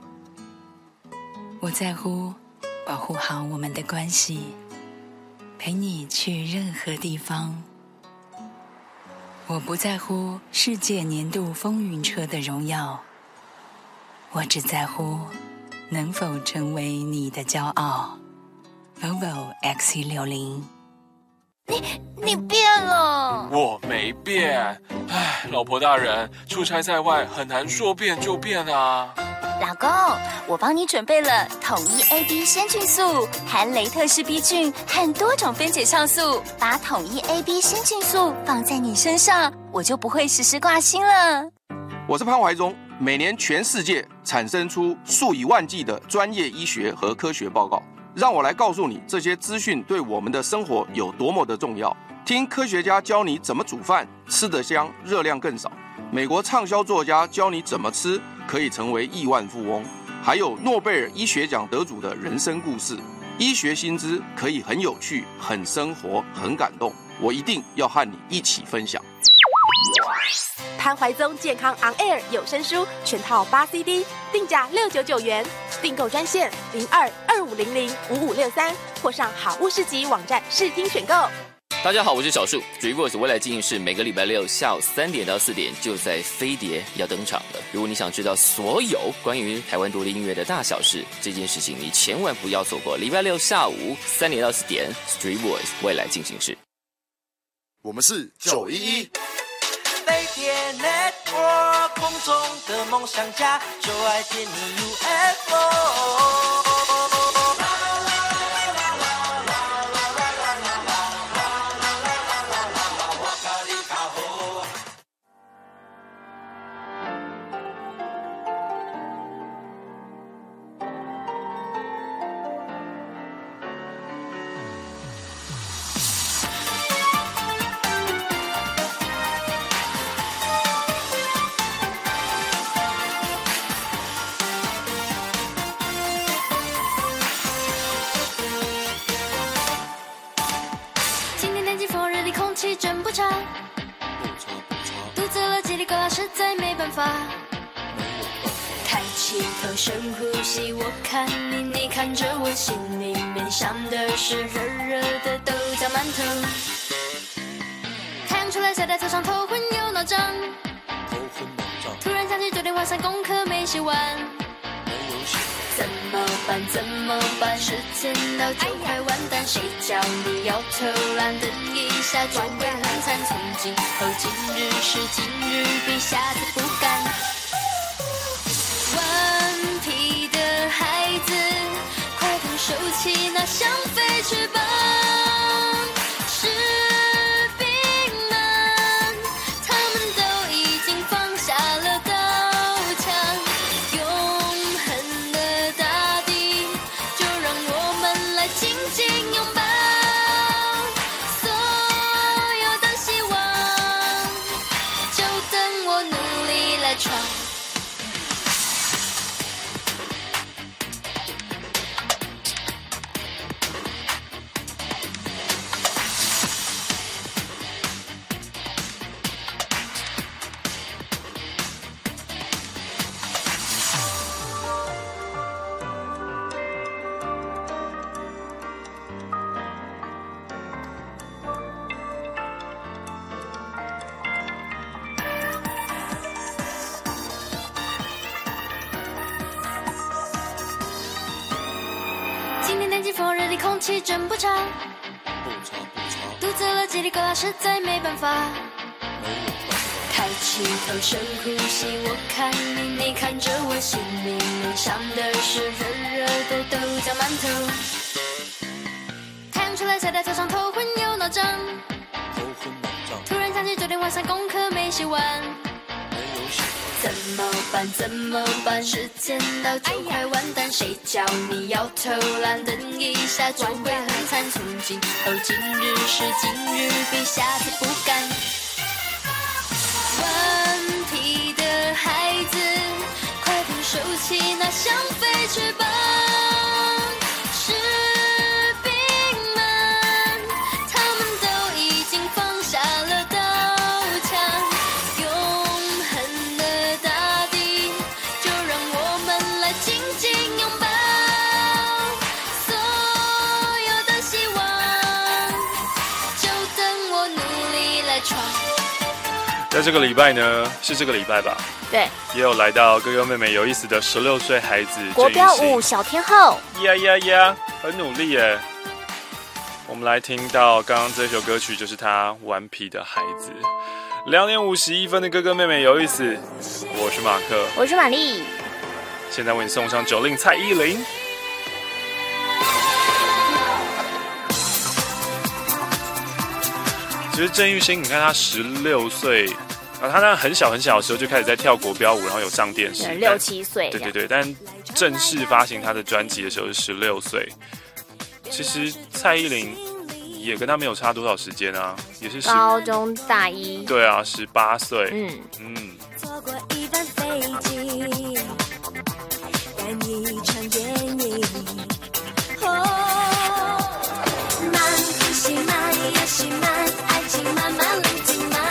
R: 我在乎保护好我们的关系，陪你去任何地方。我不在乎世界年度风云车的荣耀，我只在乎能否成为你的骄傲。 Volvo X C 六十。
M: 你你变了。
N: 我没变。唉，老婆大人，出差在外很难说变就变啊。
F: 老公，我帮你准备了统一 A B 先菌素，含雷特氏 B 菌和多种分解酵素，把统一 A B 先菌素放在你身上，我就不会时时挂心了。
T: 我是潘怀忠。每年全世界产生出数以万计的专业医学和科学报告，让我来告诉你这些资讯对我们的生活有多么的重要。听科学家教你怎么煮饭，吃得香，热量更少。美国畅销作家教你怎么吃可以成为亿万富翁，还有诺贝尔医学奖得主的人生故事。医学新知可以很有趣、很生活、很感动，我一定要和你一起分享。
U: 潘怀宗健康 On Air 有声书全套八 C D， 定价六九九元，订购专线零二二五零零五五六三，或上好物市集网站试听选购。
V: 大家好，我是小树。Dreamvoice 未来进行式每个礼拜六下午三点到四点就在飞碟要登场了。如果你想知道所有关于台湾独立音乐的大小事，这件事情你千万不要错过。礼拜六下午三点到四点 Dreamvoice 未来进行式。
W: 我们是九一一。
X: 飞碟 Network 空中的梦想家，就爱点你 U F O。
L: 真不差，肚子饿叽里呱啦，实在没办法。抬起头深呼吸，我看你，你看着我，心里面想的是热热的豆浆馒头。太阳出来，晒在头上，头昏又脑胀。突然想起昨天晚上功课没写完。怎么办？怎么办？时间到就快完蛋，谁叫你要偷懒？等一下就会很惨。从今后今日事今日毕，下次不敢。顽皮的孩子，快点收起那想飞翅膀。士兵里空气真不差，
K: 不差不差，
L: 肚子饿叽里呱啦，实在没办法。
K: 没有办法。
L: 抬起头深呼吸，我看你，你看着我，心里面想的是热热的豆浆馒头。太阳出来晒在头上，头昏又脑胀，
K: 头昏脑胀。
L: 突然想起昨天晚上功课没写完，
K: 没有写完。
L: 怎么办？怎么办？时间到就快完蛋，谁叫你要偷懒？等一下就会很惨。从今后今日事今日毕，下次不敢。顽皮的孩子，快点收起那想飞翅膀。士兵们，他们都已经放下了刀枪，永恒的大地，就让我们来紧紧拥抱。所有的希望，就等我努力来闯。
N: 在这个礼拜呢，是这个礼拜吧？
M: 对，
N: 也有来到哥哥妹妹有意思的十六岁孩子
M: 国标舞小天后，
N: 呀呀呀，很努力耶！我们来听到刚刚这首歌曲，就是他顽皮的孩子。两点五十一分的哥哥妹妹有意思，我是马克，
M: 我是玛丽，
N: 现在为你送上九令蔡依林。其实郑玉兴，你看他十六岁。啊，他那很小很小的时候就开始在跳国标舞，然后有上电视，
M: 六七岁。
N: 对对对，但正式发行他的专辑的时候是十六岁。其实蔡依林也跟他没有差多少时间啊，也是
M: 高中大一。
N: 对啊，十八岁。
M: 嗯
L: 嗯。坐过一班飞机，看一场电影。哦，慢呼吸，慢也许慢，爱情慢慢冷静慢。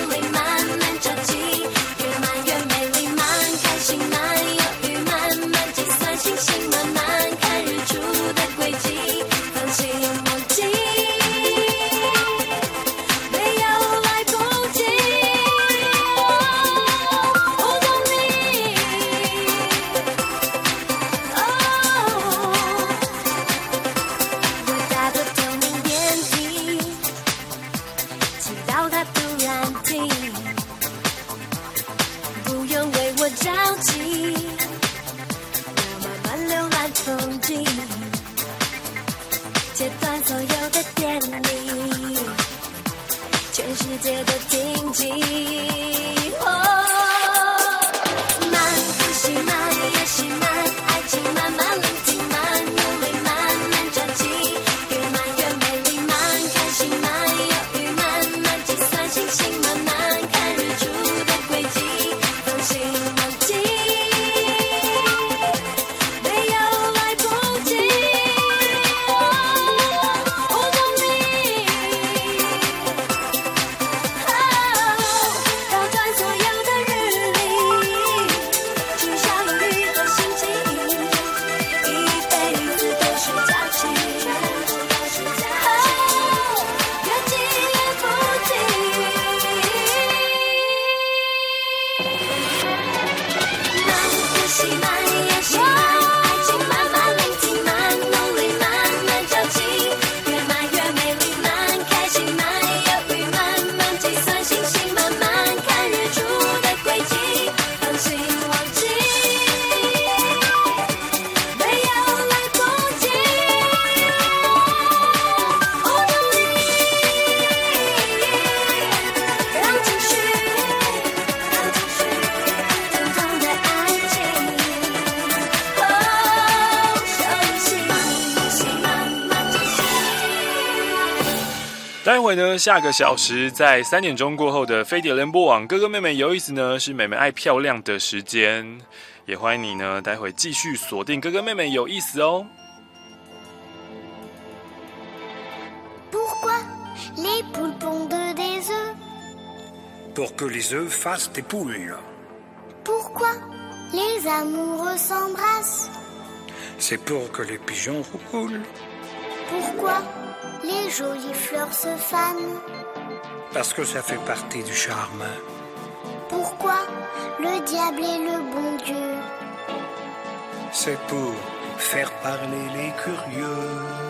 N: 待会呢，下个小时在三点钟过后的飞碟联播网，哥哥妹妹有意思呢，是妹妹爱漂亮的时间，也欢迎你呢，待会继续锁定哥哥妹妹有意思哦。
H: Pourquoi les poules pondent des œufs?
A: Pour que les œufs fassent des poules.
H: Pourquoi les amoureux s'embrassent?
A: C'est pour que les pigeons roulent.
H: Pourquoi les jolies fleurs se fanent?
A: Parce que ça fait partie du charme.
H: Pourquoi le diable est le bon Dieu?
A: C'est pour faire parler les curieux.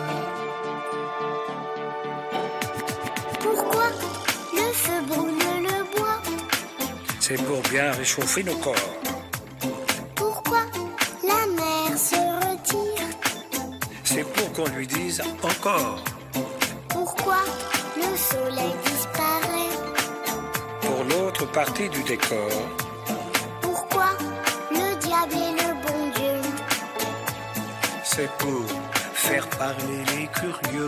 H: Pourquoi le feu brûle le bois?
A: C'est pour bien réchauffer nos corps.
H: Pourquoi la mer se retire?
A: C'est pour qu'on lui dise encore.
H: Pourquoi le soleil disparaît?
A: Pour l'autre partie du décor.
H: Pourquoi le diable est le bon Dieu?
A: C'est pour faire parler les curieux.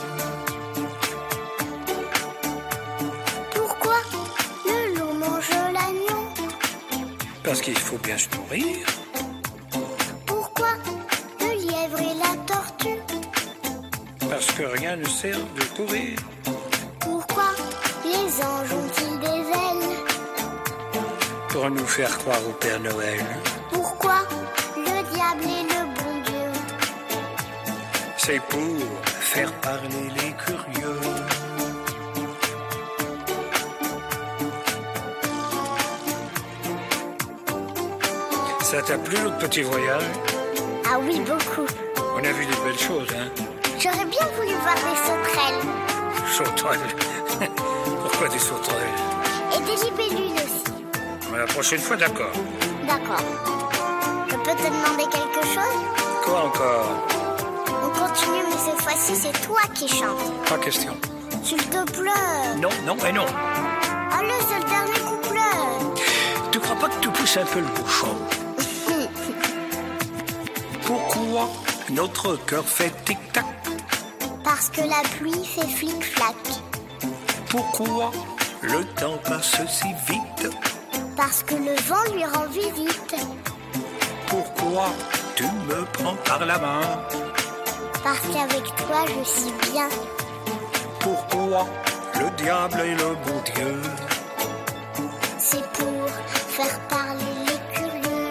H: Pourquoi le loup mange l'agneau?
A: Parce qu'il faut bien se nourrir.
H: Pourquoi le lièvre et la tortue?
A: Parce que rien ne sert de courir.
H: Pourquoi les anges ont-ils des ailes?
A: Pour nous faire croire au Père Noël.
H: Pourquoi le diable est le bon Dieu?
A: C'est pour faire parler les curieux. Ça t'a plu notre petit voyage?
H: Ah oui, beaucoup.
A: On a vu des belles choses, hein?
H: J'aurais bien voulu voir des sauterelles.
A: Sauterelles? Pourquoi des sauterelles?
H: Et des libellules aussi.
A: Mais la prochaine fois, d'accord.
H: D'accord. Je peux te demander quelque chose?
A: Quoi encore?
H: On continue, mais cette fois-ci, c'est toi qui chantes.
A: Pas question.
H: S'il te plaît.
A: Non, non et non.
H: Allez, c'est le dernier couplet.
A: Tu crois pas que tu pousses un peu le bouchon? Pourquoi notre cœur fait tic-tac?
H: Parce que la pluie fait flic-flac.
A: Pourquoi le temps passe si vite?
H: Parce que le vent lui rend visite.
A: Pourquoi tu me prends par la main?
H: Parce qu'avec toi je suis bien.
A: Pourquoi le diable est le bon Dieu?
H: C'est pour faire parler les curieux.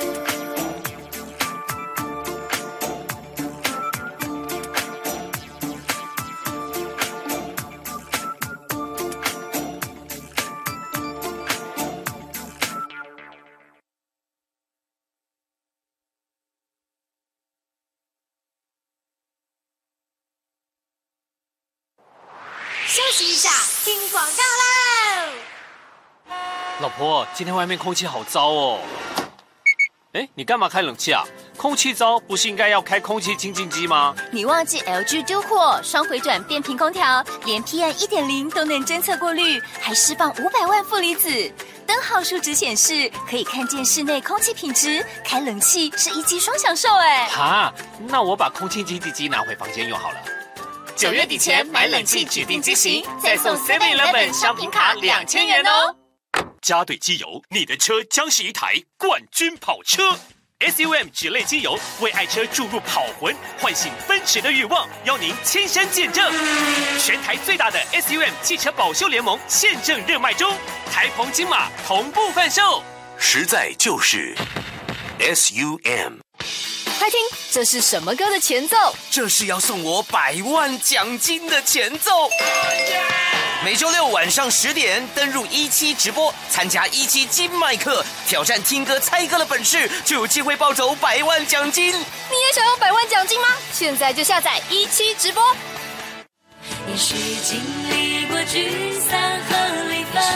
B: 休息一下，听广告喽！
D: 老婆，今天外面空气好糟哦。哎，你干嘛开冷气啊？空气糟不是应该要开空气清净机吗？
C: 你忘记 L G 丢货双回转变频空调，连 P M 一点零 都能侦测过滤，还释放五百万负离子。灯号数值显示，可以看见室内空气品质，开冷气是一机双享受哎。
D: 哈，那我把空气清净机拿回房间用好了。
C: 九月底前买冷气指定机型，再送 seven eleven 商品卡两千元哦。
Q: 加对机油，你的车将是一台冠军跑车。S U M 脂类机油为爱车注入跑魂，唤醒奔驰的欲望，邀您亲身见证。全台最大的 S U M 汽车保修联盟现正热卖中，台澎金马同步贩售，实在就是 S U M。
M: 快听，这是什么歌的前奏？
G: 这是要送我百万奖金的前奏。每周六晚上十点登入一期直播，参加一期金麦克，挑战听歌猜歌的本事，就有机会抱走百万奖金。
M: 你也想要百万奖金吗？现在就下载一期直播。
L: 也许经历过聚散和离分，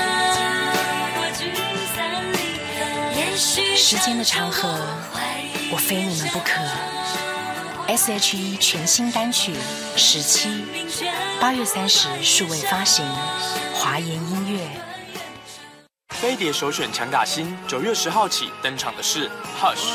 L: 也许
R: 时间的长河，我非你们不可。S H E 全新单曲《十七》，八月三十数位发行，华研音乐。
I: 飞碟首选强打星，九月十号起登场的是 Hush。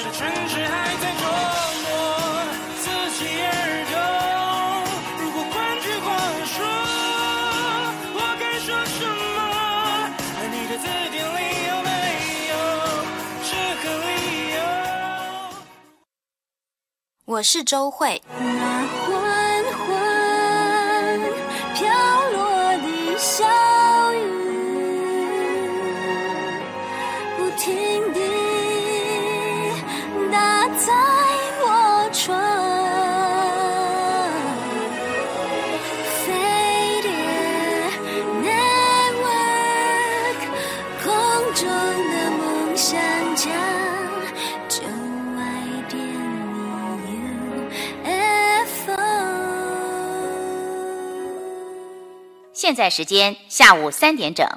C: 我是周慧。
L: 那缓缓飘落的小雨，不停地打在我窗。Faded network， 空中的梦想家。
C: 现在时间下午三点整。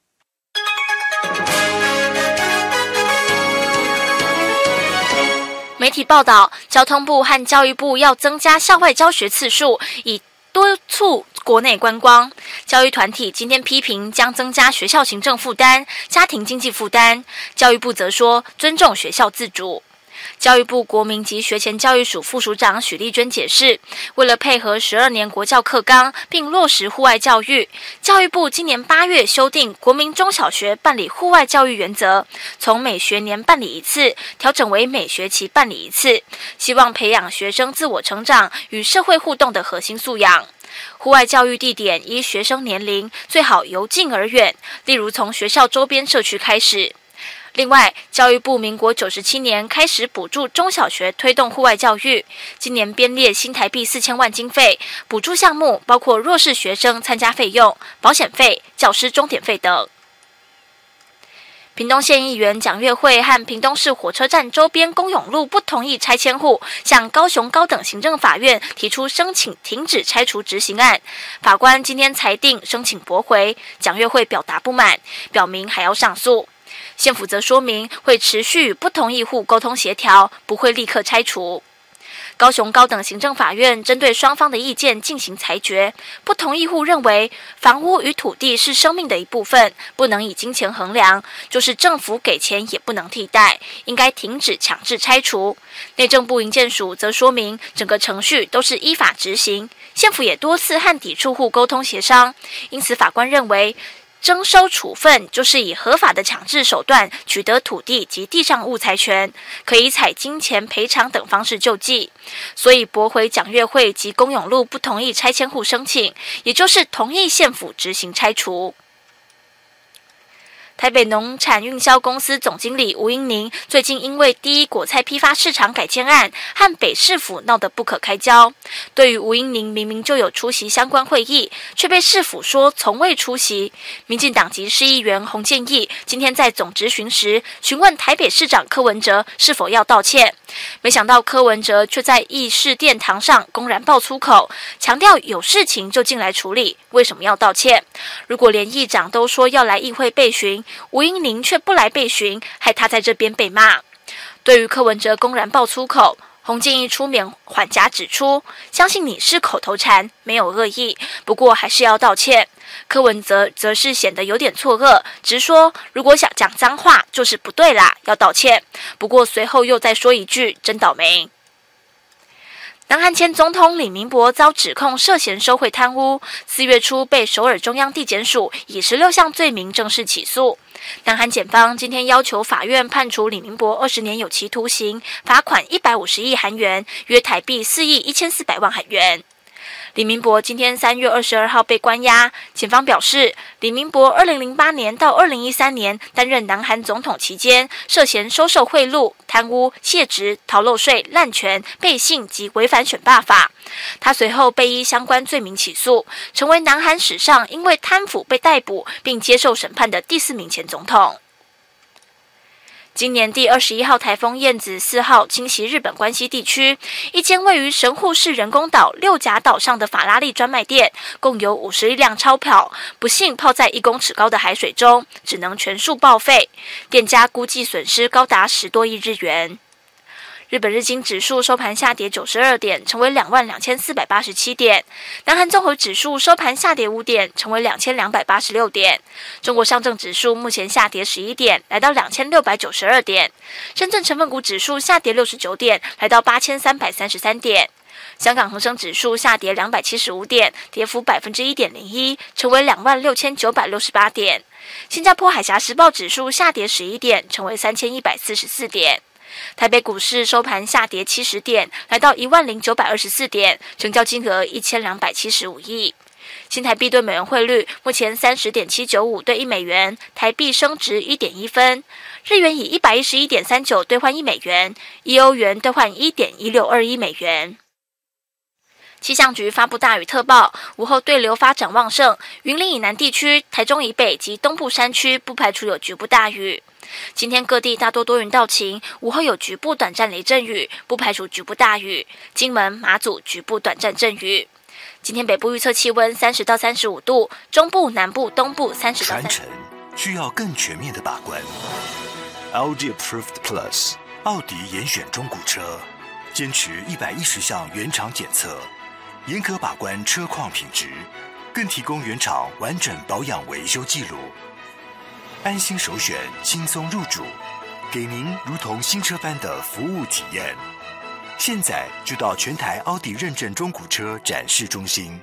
M: 媒体报道，交通部和教育部要增加校外教学次数，以督促国内观光。教育团体今天批评将增加学校行政负担、家庭经济负担。教育部则说尊重学校自主。教育部国民及学前教育署副署长许丽娟解释，为了配合十二年国教课纲并落实户外教育，教育部今年八月修订国民中小学办理户外教育原则，从每学年办理一次调整为每学期办理一次，希望培养学生自我成长与社会互动的核心素养。户外教育地点依学生年龄最好由近而远，例如从学校周边社区开始。另外，教育部民国九十七年开始补助中小学推动户外教育，今年编列新台币四千万经费，补助项目包括弱势学生参加费用、保险费、教师钟点费等。屏东县议员蒋月惠和屏东市火车站周边公勇路不同意拆迁户，向高雄高等行政法院提出申请停止拆除执行案，法官今天裁定申请驳回，蒋月惠表达不满，表明还要上诉。县府则说明会持续与不同意户沟通协调，不会立刻拆除。高雄高等行政法院针对双方的意见进行裁决，不同意户认为房屋与土地是生命的一部分，不能以金钱衡量，就是政府给钱也不能替代，应该停止强制拆除。内政部营建署则说明整个程序都是依法执行，县府也多次和抵触户沟通协商，因此法官认为征收处分就是以合法的强制手段取得土地及地上物财权，可以采金钱赔偿等方式救济，所以驳回蒋月惠及公勇路不同意拆迁户申请，也就是同意县府执行拆除。台北农产运销公司总经理吴英宁最近因为第一果菜批发市场改建案和北市府闹得不可开交。对于吴英宁明明就有出席相关会议，却被市府说从未出席，民进党籍市议员洪建义今天在总质询时询问台北市长柯文哲是否要道歉，没想到柯文哲却在议事殿堂上公然爆粗口，强调有事情就进来处理，为什么要道歉？如果连议长都说要来议会备询，吴英宁却不来备询，害他在这边被骂。对于柯文哲公然爆粗口，洪建义出面缓颊指出，相信你是口头禅，没有恶意，不过还是要道歉。柯文哲则是显得有点错愕，直说如果想讲脏话就是不对啦，要道歉。不过随后又再说一句真倒霉。南韩前总统李明博遭指控涉嫌受贿贪污，四月初被首尔中央地检署以十六项罪名正式起诉。南韩检方今天要求法院判处李明博二十年有期徒刑，罚款一百五十亿韩元，约台币四亿一千四百万韩元。李明博今天三月二十二号被关押，检方表示，李明博二零零八年到二零一三年担任南韩总统期间，涉嫌收受贿赂、贪污、卸职、逃漏税、滥权、背信及违反选罢法。他随后被依相关罪名起诉，成为南韩史上因为贪腐被逮捕并接受审判的第四名前总统。今年第二十一号台风燕子四号侵袭日本关西地区，一间位于神户市人工岛六甲岛上的法拉利专卖店，共有五十一辆钞票，不幸泡在一公尺高的海水中，只能全数报废。店家估计损失高达十多亿日元。日本日经指数收盘下跌九十二点，成为两万两千四百八十七点。南韩综合指数收盘下跌五点，成为两千两百八十六点。中国上证指数目前下跌十一点，来到两千六百九十二点。深圳成分股指数下跌六十九点，来到八千三百三十三点。香港恒生指数下跌两百七十五点，跌幅百分之一点零一，成为两万六千九百六十八点。新加坡海峡时报指数下跌十一点，成为三千一百四十四点。台北股市收盘下跌七十点，来到一万零九百二十四点，成交金额一千两百七十五亿。新台币对美元汇率目前三十点七九五对一美元，台币升值一点一分。日元以一百一十一点三九兑换一美元，一欧元兑换一点一六二一美元。气象局发布大雨特报，午后对流发展旺盛，云林以南地区、台中以北及东部山区不排除有局部大雨。今天各地大多多云到晴，午后有局部短暂雷阵雨，不排除局部大雨。金门、马祖局部短暂阵雨。 今天北部预测气温三十到三十五度，中部、南部、东部三十到三十。
J: 传承需要更全面的把关。Audi Approved Plus， 奥迪严选中古车，坚持一百一十项原厂检测，严格把关车况品质，更提供原厂完整保养维修记录。安心首选，轻松入主，给您如同新车般的服务体验。现在就到全台奥迪认证中古车展示中心。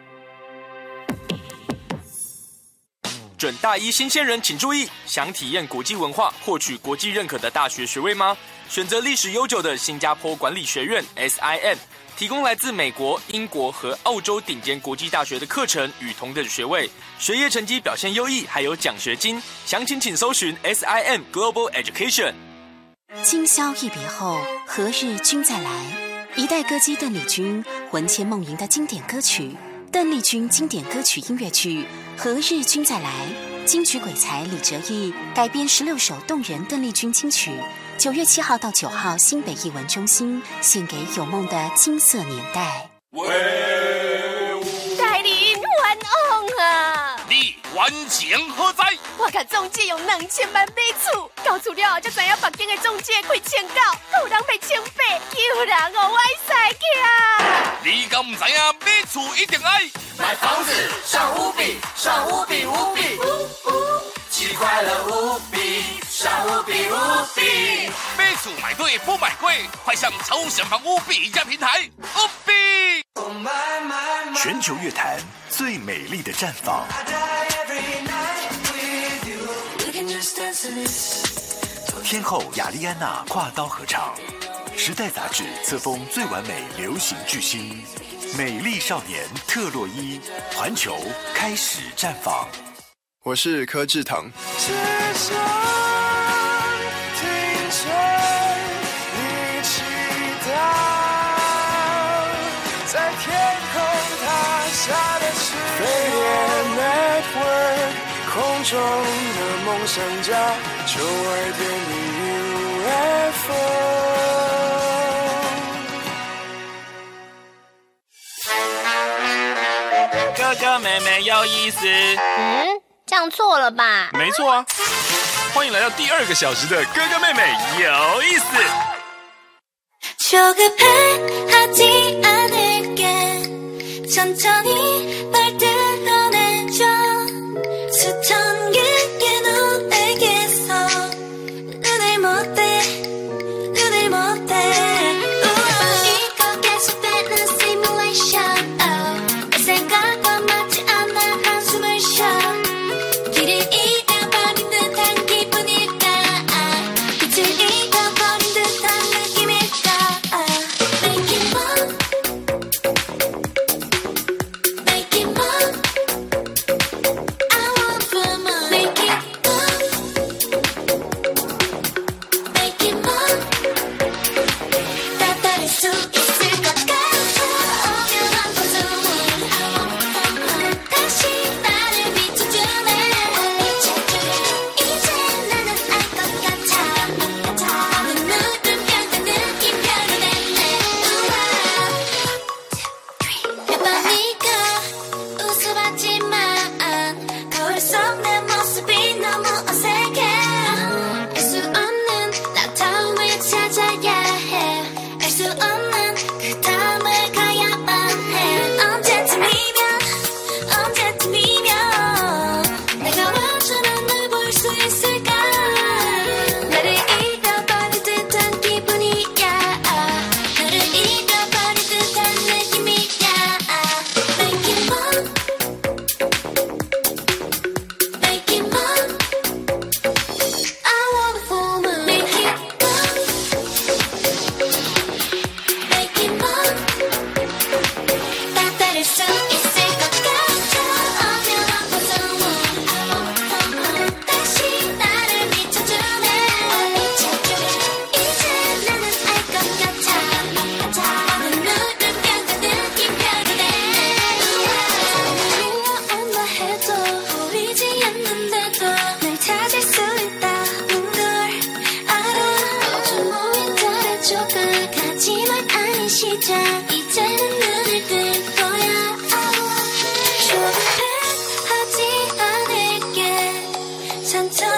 I: 准大一新鲜人请注意，想体验国际文化，获取国际认可的大学学位吗？选择历史悠久的新加坡管理学院 S I M， 提供来自美国、英国和澳洲顶尖国际大学的课程与同等学位，学业成绩表现优异，还有奖学金。详情请搜寻 S I M Global Education。
O: 今宵一别后，何日君再来？一代歌姬邓丽君魂牵梦萦的经典歌曲，邓丽君经典歌曲音乐剧《何日君再来》，金曲鬼才李哲毅改编十六首动人邓丽君金曲。九月七号到九号，新北艺文中心献给有梦的金色年代。
U: 大人冤枉啊！
Q: 你冤情何在？
U: 我甲中介用两千万买厝，到厝了才知影北京的中介开千九，有人卖千八，有人哦歪塞去。
Q: 你敢唔知影买厝一定爱
X: 买房子上无比，上无比无比，呜呜，奇快乐无比，上无比无比。
Q: 买厝买对不买贵，快上超享房屋比价平台，无比。
J: 全球乐坛最美丽的绽放。天后雅丽安娜跨刀合唱，时代杂志册封最完美流行巨星，美丽少年特洛伊，环球开始绽放。
P: 我是柯志堂。
K: 在天空塌下的翅膀，飞碟 Network， 空中的梦想家，就爱点你 U F O。
S: 哥哥妹妹有意思。
M: 嗯，这样错了吧？
N: 没错啊。欢迎来到第二个小时的哥哥妹妹有意思。
L: 조급해하지 않을게 천천히 널 드러내줘 수천 개의 눈에게서 눈을 못 떼 눈을 못 떼 이거 계속되는 simulation oh, 내 생각과 맞지 않아 한숨을 쉬어 길을 잃어버린 듯한 기분일까 빛을 잃어버린 듯한 느낌일까 Make it move, make it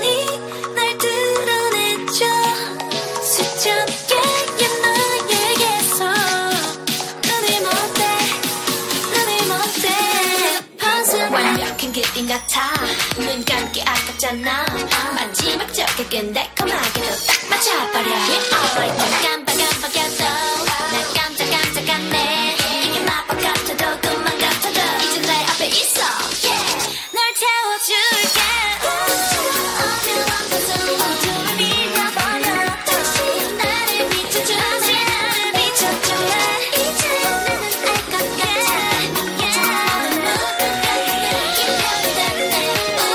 L: 날 드러내줘 수줍게 너에게서 눈이 못돼 눈이 못돼 벗은 완벽한 그림 같아 눈 감기 아깝잖아 마지막 적에게 달콤하게도 딱 맞춰버려 눈 깜빡깜빡여도 날 깜짝깜짝하네 이게 마법 같아도 꿈만 같아도 이제 내 앞에 있어 yeah. 널 태워줄게 오면 엎어서 어둠을 밀어버려 다시 나를 비춰줘 다시 나를 비춰줘 이제 나는 알 것 같아 모든 누군가에게 기억이 되네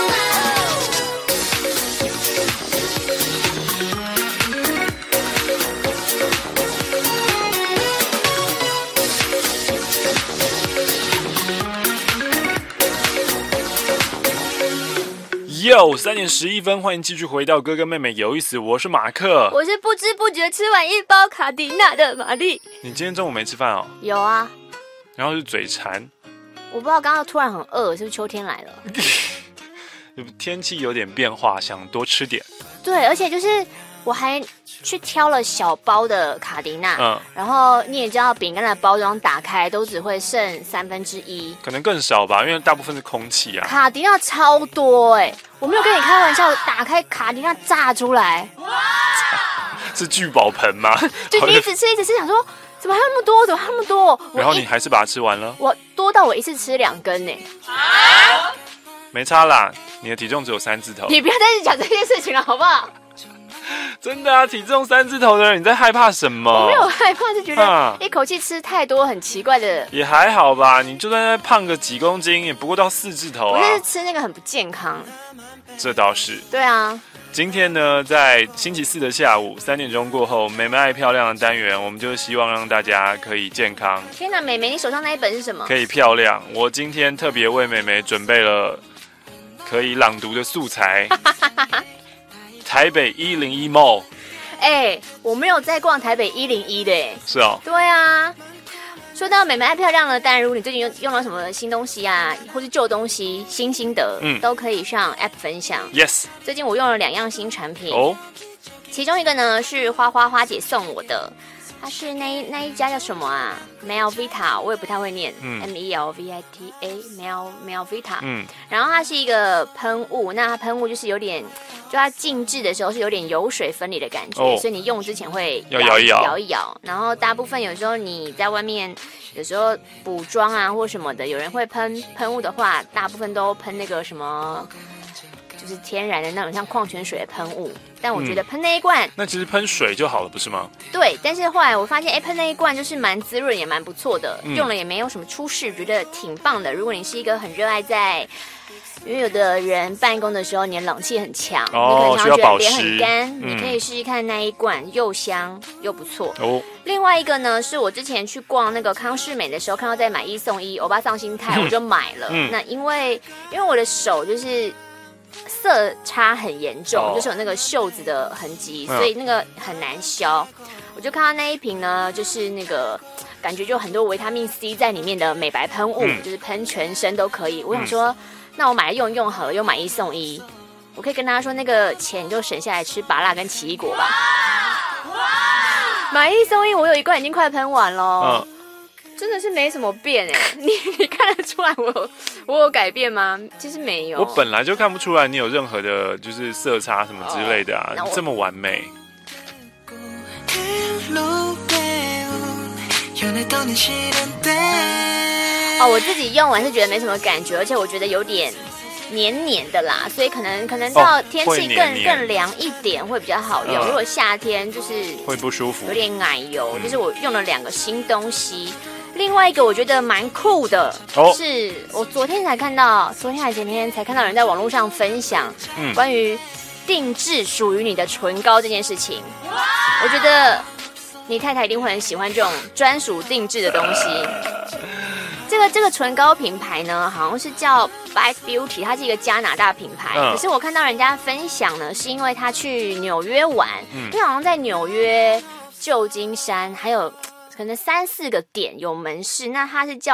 N: 哟，三点十一分，欢迎继续回到哥哥妹妹有意思，我是马克，
M: 我是不知不觉吃完一包卡迪娜的玛丽。
N: 你今天中午没吃饭哦？
M: 有啊。
N: 然后是嘴馋。
M: 我不知道刚刚突然很饿，是不是秋天来了？
N: 天气有点变化，想多吃点。
M: 对，而且就是我还去挑了小包的卡迪娜，
N: 嗯，
M: 然后你也知道，饼干的包装打开都只会剩三分之一，
N: 可能更少吧，因为大部分是空气啊。
M: 卡迪娜超多哎、欸，我没有跟你开玩笑，打开卡迪娜炸出来，
N: 是聚宝盆吗？
M: 就你一直吃一直吃，想说怎么还有那么多，怎么还有那么多？
N: 然后你还是把它吃完了？
M: 我多到我一次吃两根呢、欸。
N: 啊，没差啦，你的体重只有三字头。
M: 你不要再讲这件事情了，好不好？
N: 真的啊，体重三字头的人，你在害怕什么？
M: 我没有害怕，是觉得一口气吃太多很奇怪的。
N: 也还好吧，你就算再胖个几公斤，也不过到四字头啊。
M: 我就是吃那个很不健康。
N: 这倒是。
M: 对啊。
N: 今天呢，在星期四的下午三点钟过后，美眉爱漂亮的单元，我们就希望让大家可以健康。
M: 天哪，美眉，你手上那一本是什么？
N: 可以漂亮。我今天特别为美眉准备了可以朗读的素材。台北一零一 Mall，
M: 哎、欸，我没有在逛台北一零一的哎。
N: 是哦。
M: 对啊。说到美眉爱漂亮的，当然如果你最近用用到什么新东西啊，或是旧东西、新心得，嗯，都可以上 App 分享。
N: Yes。
M: 最近我用了两样新产品
N: 哦，
M: 其中一个呢是花花花姐送我的。它是那那一家叫什么啊 ？Melvita， 我也不太会念、嗯、，M E L V I T A，Mel Melvita。嗯，然后它是一个喷雾，那它喷雾就是有点，就它静置的时候是有点油水分离的感觉，哦、所以你用之前会
N: 摇要摇一摇，
M: 摇一摇。然后大部分有时候你在外面，有时候补妆啊或什么的，有人会喷喷雾的话，大部分都喷那个什么。就是天然的那种像矿泉水的喷雾，但我觉得喷那一罐、嗯，
N: 那其实喷水就好了，不是吗？
M: 对，但是后来我发现，哎，喷那一罐就是蛮滋润，也蛮不错的、嗯，用了也没有什么出事，觉得挺棒的。如果你是一个很热爱在，因为有的人办公的时候，你的冷气很强，
N: 哦、
M: 你可能常觉得脸很干、
N: 嗯，
M: 你可以试试看那一罐，又香又不错。
N: 哦。
M: 另外一个呢，是我之前去逛那个康士美的时候，看到在买一送一，欧巴桑心态、嗯，我就买了。嗯、那因为因为我的手就是。色差很严重、哦，就是有那个袖子的痕迹、嗯，所以那个很难消。我就看到那一瓶呢，就是那个感觉就很多维他命 C 在里面的美白喷雾，嗯、就是喷全身都可以。我想说，嗯、那我买来用用好了，又买一送一，我可以跟大家说，那个钱就省下来吃芭乐跟奇异果吧。哇哇买一送一，我有一罐已经快喷完了。嗯真的是没什么变哎，你你看得出来我有我有改变吗？其实没有。
N: 我本来就看不出来你有任何的，就是色差什么之类的啊，哦、你这么完美。
M: 哦，我自己用完是觉得没什么感觉，而且我觉得有点黏黏的啦，所以可能可能到天气更、哦、黏黏更凉一点会比较好用。嗯、如果夏天就是
N: 会不舒服，
M: 有点奶油、嗯。就是我用了两个新东西。另外一个我觉得蛮酷的、哦，是我昨天才看到，昨天还前天才看到人在网络上分享，嗯，关于定制属于你的唇膏这件事情。我觉得你太太一定会很喜欢这种专属定制的东西。这个这个唇膏品牌呢，好像是叫 Bite Beauty， 它是一个加拿大品牌。嗯、可是我看到人家分享呢，是因为他去纽约玩，嗯、因为好像在纽约、旧金山还有。可能三四个点有门市，那它是叫做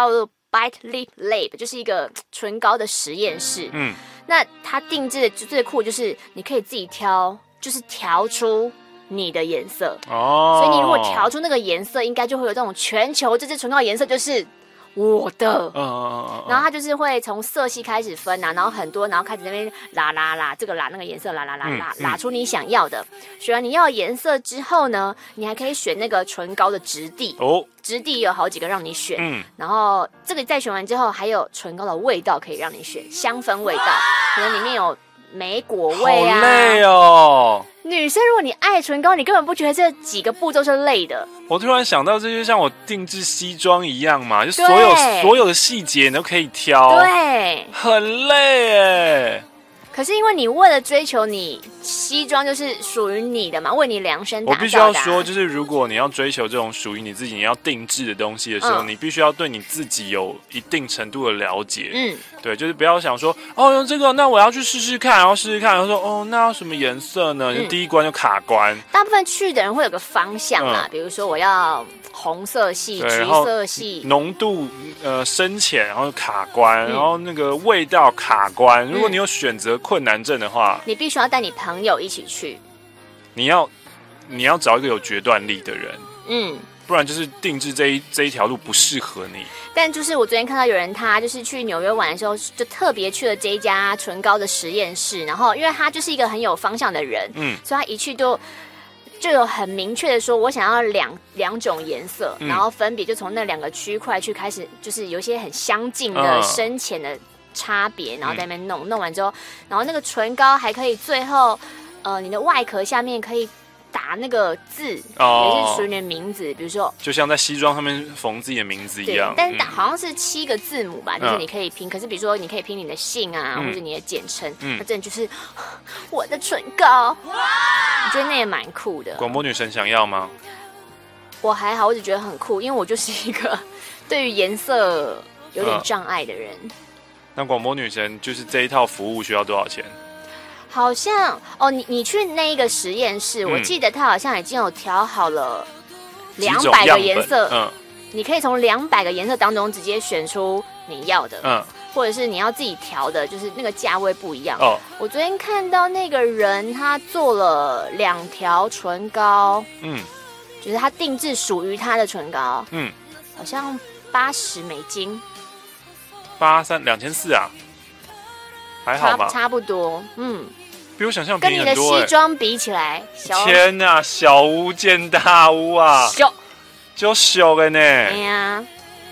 M: Bite Lip Lab， 就是一个唇膏的实验室。
N: 嗯，
M: 那它定制的最酷就是你可以自己挑，就是调出你的颜色。哦，所以你如果调出那个颜色，应该就会有这种全球这支唇膏颜色就是我的。嗯，然后它就是会从色系开始分啊，然后很多，然后开始那边拉拉拉，这个拉那个颜色，拉拉拉拉，拉出你想要的。选完你要的颜色之后呢，你还可以选那个唇膏的质地。哦。质地有好几个让你选，嗯，然后这个再选完之后，还有唇膏的味道可以让你选，香氛味道，可能里面有莓果味啊。好
N: 累哦！
M: 女生如果你爱唇膏，你根本不觉得这几个步骤是累的。
N: 我突然想到，这就像我定制西装一样嘛，就所有所有的细节你都可以挑，
M: 对，
N: 很累哎。
M: 可是因为你为了追求你西装就是属于你的嘛，为你量身打造的、啊。
N: 我必须要说，就是如果你要追求这种属于你自己、你要定制的东西的时候，嗯、你必须要对你自己有一定程度的了解。嗯，对，就是不要想说哦，用这个，那我要去试试看，然后试试看，然后说哦，那要什么颜色呢？嗯、第一关就卡关。
M: 大部分去的人会有个方向啦，嗯、比如说我要红色系、橘色系，
N: 浓度呃深浅，然后卡关，嗯、然后那个味道卡关。如果你有选择困难症的话，
M: 你必须要带你朋友一起去。
N: 你要你要找一个有决断力的人，嗯，不然就是定制这一这一条路不适合你。
M: 但就是我昨天看到有人，他就是去纽约玩的时候，就特别去了这一家唇膏的实验室，然后因为他就是一个很有方向的人，嗯，所以他一去就就有很明确的说，我想要两两种颜色，嗯、然后分别就从那两个区块去开始，就是有一些很相近的、嗯、深浅的差别，然后在那边弄、嗯、弄完之后，然后那个唇膏还可以最后，呃，你的外壳下面可以打那个字，哦、也是属于你的名字，比如说，
N: 就像在西装上面缝自己的名字一样。
M: 但是好像是七个字母吧，嗯、就是你可以拼。可是比如说，你可以拼你的姓啊，嗯、或者你的简称，嗯、那真的就是我的唇膏。哇！我觉得那也蛮酷的。
N: 广播女神想要吗？
M: 我还好，我只觉得很酷，因为我就是一个对于颜色有点障碍的人。嗯
N: 那广播女神就是这一套服务需要多少钱？
M: 好像哦，你你去那一个实验室，嗯、我记得他好像已经有调好了两百个颜色，嗯，你可以从两百个颜色当中直接选出你要的，嗯，或者是你要自己调的，就是那个价位不一样。哦，我昨天看到那个人他做了两条唇膏，嗯，就是他定制属于他的唇膏，嗯，好像八十美金。
N: 八三两千四啊，还好吧？
M: 差不多，嗯，
N: 比我想象便宜很多、欸。
M: 跟你的西装比起来，小
N: 天哪、啊，小巫见大巫啊！
M: 小，
N: 就小的呢。
M: 哎呀。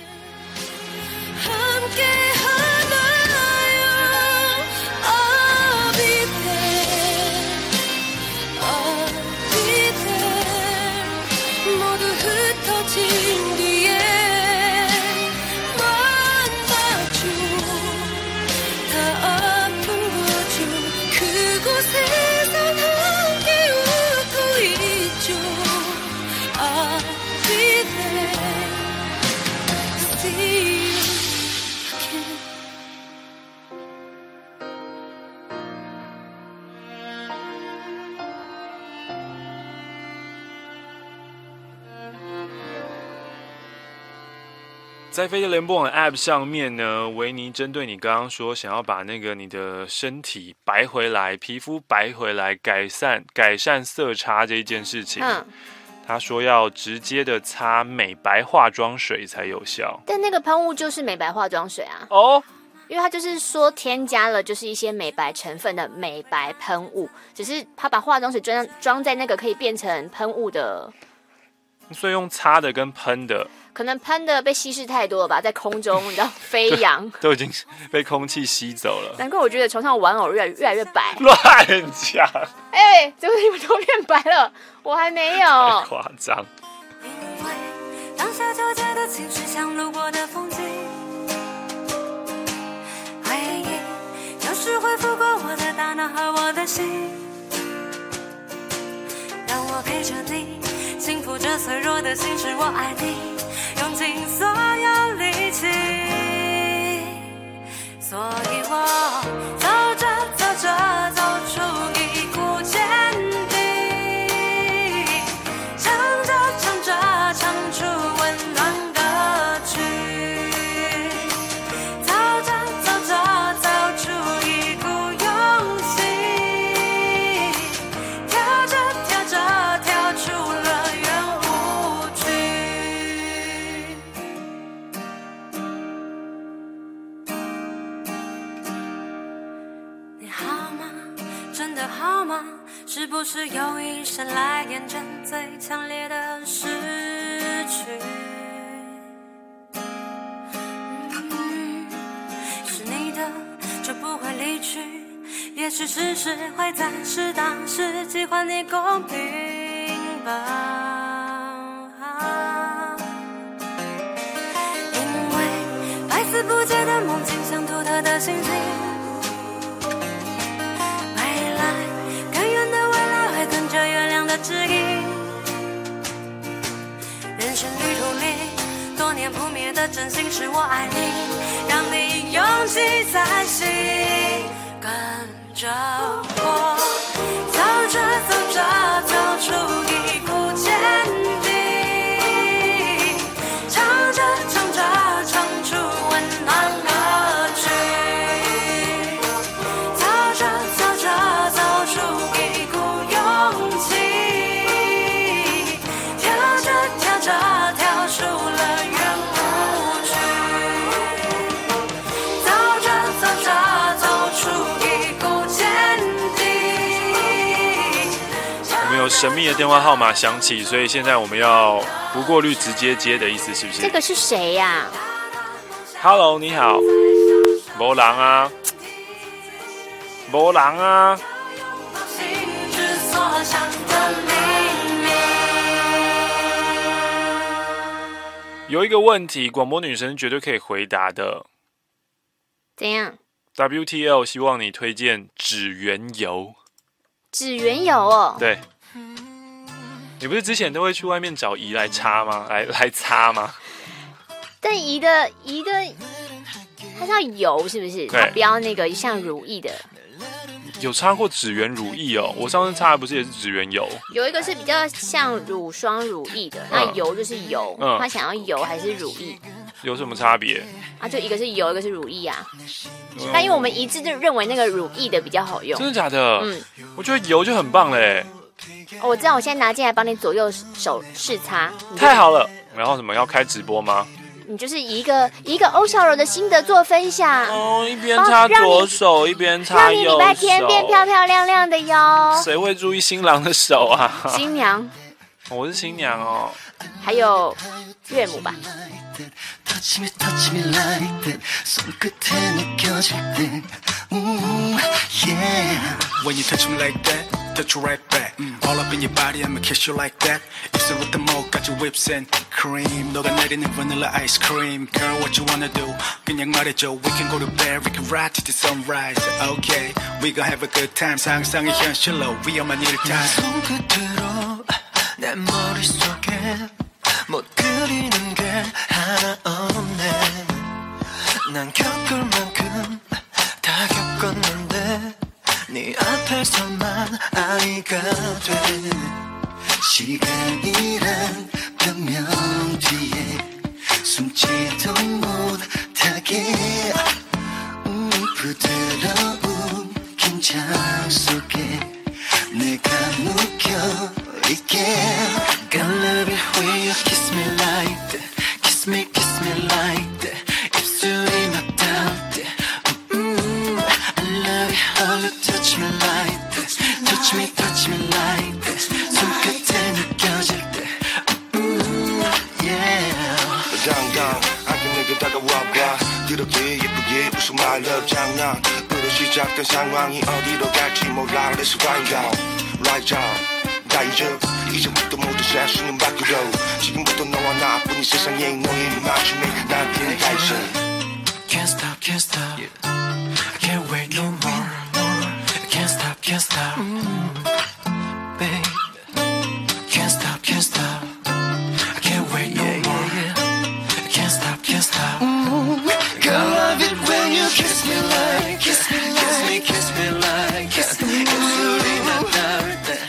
N: 在飞碟联播网的 App 上面呢，维尼针对你刚刚说想要把那个你的身体白回来、皮肤白回来、改善改善色差这一件事情，嗯，他说要直接的擦美白化妆水才有效。
M: 但那个喷雾就是美白化妆水啊，哦，因为它就是说添加了就是一些美白成分的美白喷雾，只是他把化妆水装装在那个可以变成喷雾的，
N: 所以用擦的跟喷的。
M: 可能喷的被稀释太多了吧，在空中你知道飞扬，
N: 都已经被空气吸走了。
M: 难怪我觉得床上玩偶越来越来越白。
N: 乱讲！
M: 哎、欸，怎么你们都变白了？我还没有。
N: 太夸张。
L: 因为当下纠结的情绪像路过的风景，回忆有时会拂过我的大脑和我的心，让我陪着你。幸福这脆弱的心是我爱你，用尽所有力气，所以我走着走着走出一股坚定，唱着唱着唱出温暖歌曲， 号码，是不是有一声来验证最强烈的失去？嗯，是你的就不会离去，也许事实会在适当时机还你公平吧。因为百思不解的梦境像独特的心情，未来更远的未来会跟着月亮的指引。人生旅途里多年不灭的真心是我爱你，让你勇气在心，跟着我走着走着走出一股坚定，唱着唱着唱出温暖歌曲，走着走着走出一股勇气，跳着跳着跳出了圆舞曲，走着走着走出一股坚定。
N: 我们有神秘的电话号码响起，所以现在我们要不过滤直接接的意思是不是？
M: 这个是谁呀、啊、
N: ？Hello， 你好，没人啊，没人啊。有一个问题，广播女神绝对可以回答的。
M: 怎样
N: ？W T L 希望你推荐指缘油。
M: 指缘油哦。
N: 对。你不是之前都会去外面找姨来擦吗？来来擦吗？
M: 但姨的姨的，它是要油是不是？它不要那个像乳液的。
N: 有擦过指缘乳液哦，我上次擦的不是也是指缘油？
M: 有一个是比较像乳霜乳液的，那油就是油，嗯、他想要油还是乳液？
N: 有什么差别？
M: 啊，就一个是油，一个是乳液啊。嗯、但因为我们一致就认为那个乳液的比较好用。
N: 真的假的？嗯，我觉得油就很棒嘞。
M: 哦，我知道，我现在拿进来帮你左右手试擦。
N: 太好了！然后什么要开直播吗？
M: 你就是一个一个欧小柔的心得做分享
N: 哦，一边擦左手、哦、一边擦右手，让你礼拜天
M: 变漂漂亮亮的哟。
N: 谁会注意新郎的手啊？
M: 新娘，
N: 我是新娘哦。
M: 还有岳母吧。
K: Touch me, touch me like that. 손끝에 느껴질 때, ooh, yeah. When you touch me like that, touch you right back. Mm. All up in your body, I'ma kiss you like that. 입술부터 목까지 whips and cream. 녹아내리는 vanilla ice cream. Girl, what you wanna do? 그냥 말해줘. We can go to bed, we can ride to the sunrise. Okay, we gon' have a good time. 상상의 현실로 위험한 일을 다. 손끝으로 내 머릿속에 못 그리는 게 하나 없네. 난 겪을 만큼 다 겪었는데 네 앞에서만 아이가 돼. 시간이란 변명 뒤에 숨지도 못하게 음, 부드러운 긴장 속에 내가 묵혀있게. I love it when you kiss me like that. Kiss me, kiss me like that. 입술이 막 닿을 때. Mm-hmm. I love it how you touch me like that. Touch me, touch me like that. 손끝에 느껴질 때. Mm-hmm. Yeah.
E: 당당 안긴 내게 다가와봐. 그렇게 예쁘게 웃음 I love 장난으로 시작된 상황이 어디로 갈지 몰라. Let's find out. Right out. 다 잊어 이제부터 모두 살 수는 바뀌어. 지금부터 너와 나뿐인 세상에 너의 맞춤에 나한테는 다 있어.
K: Can't stop, can't stop. Yeah. I can't wait no more. I can't stop, can't stop. Mm, babe. Can't stop, can't stop. I can't wait no yeah, more. Yeah, yeah. I can't stop, can't stop. Mm, girl, I love it when you kiss me like, kiss me, kiss me, kiss me like, kiss me. 입술이 난 닿을 때.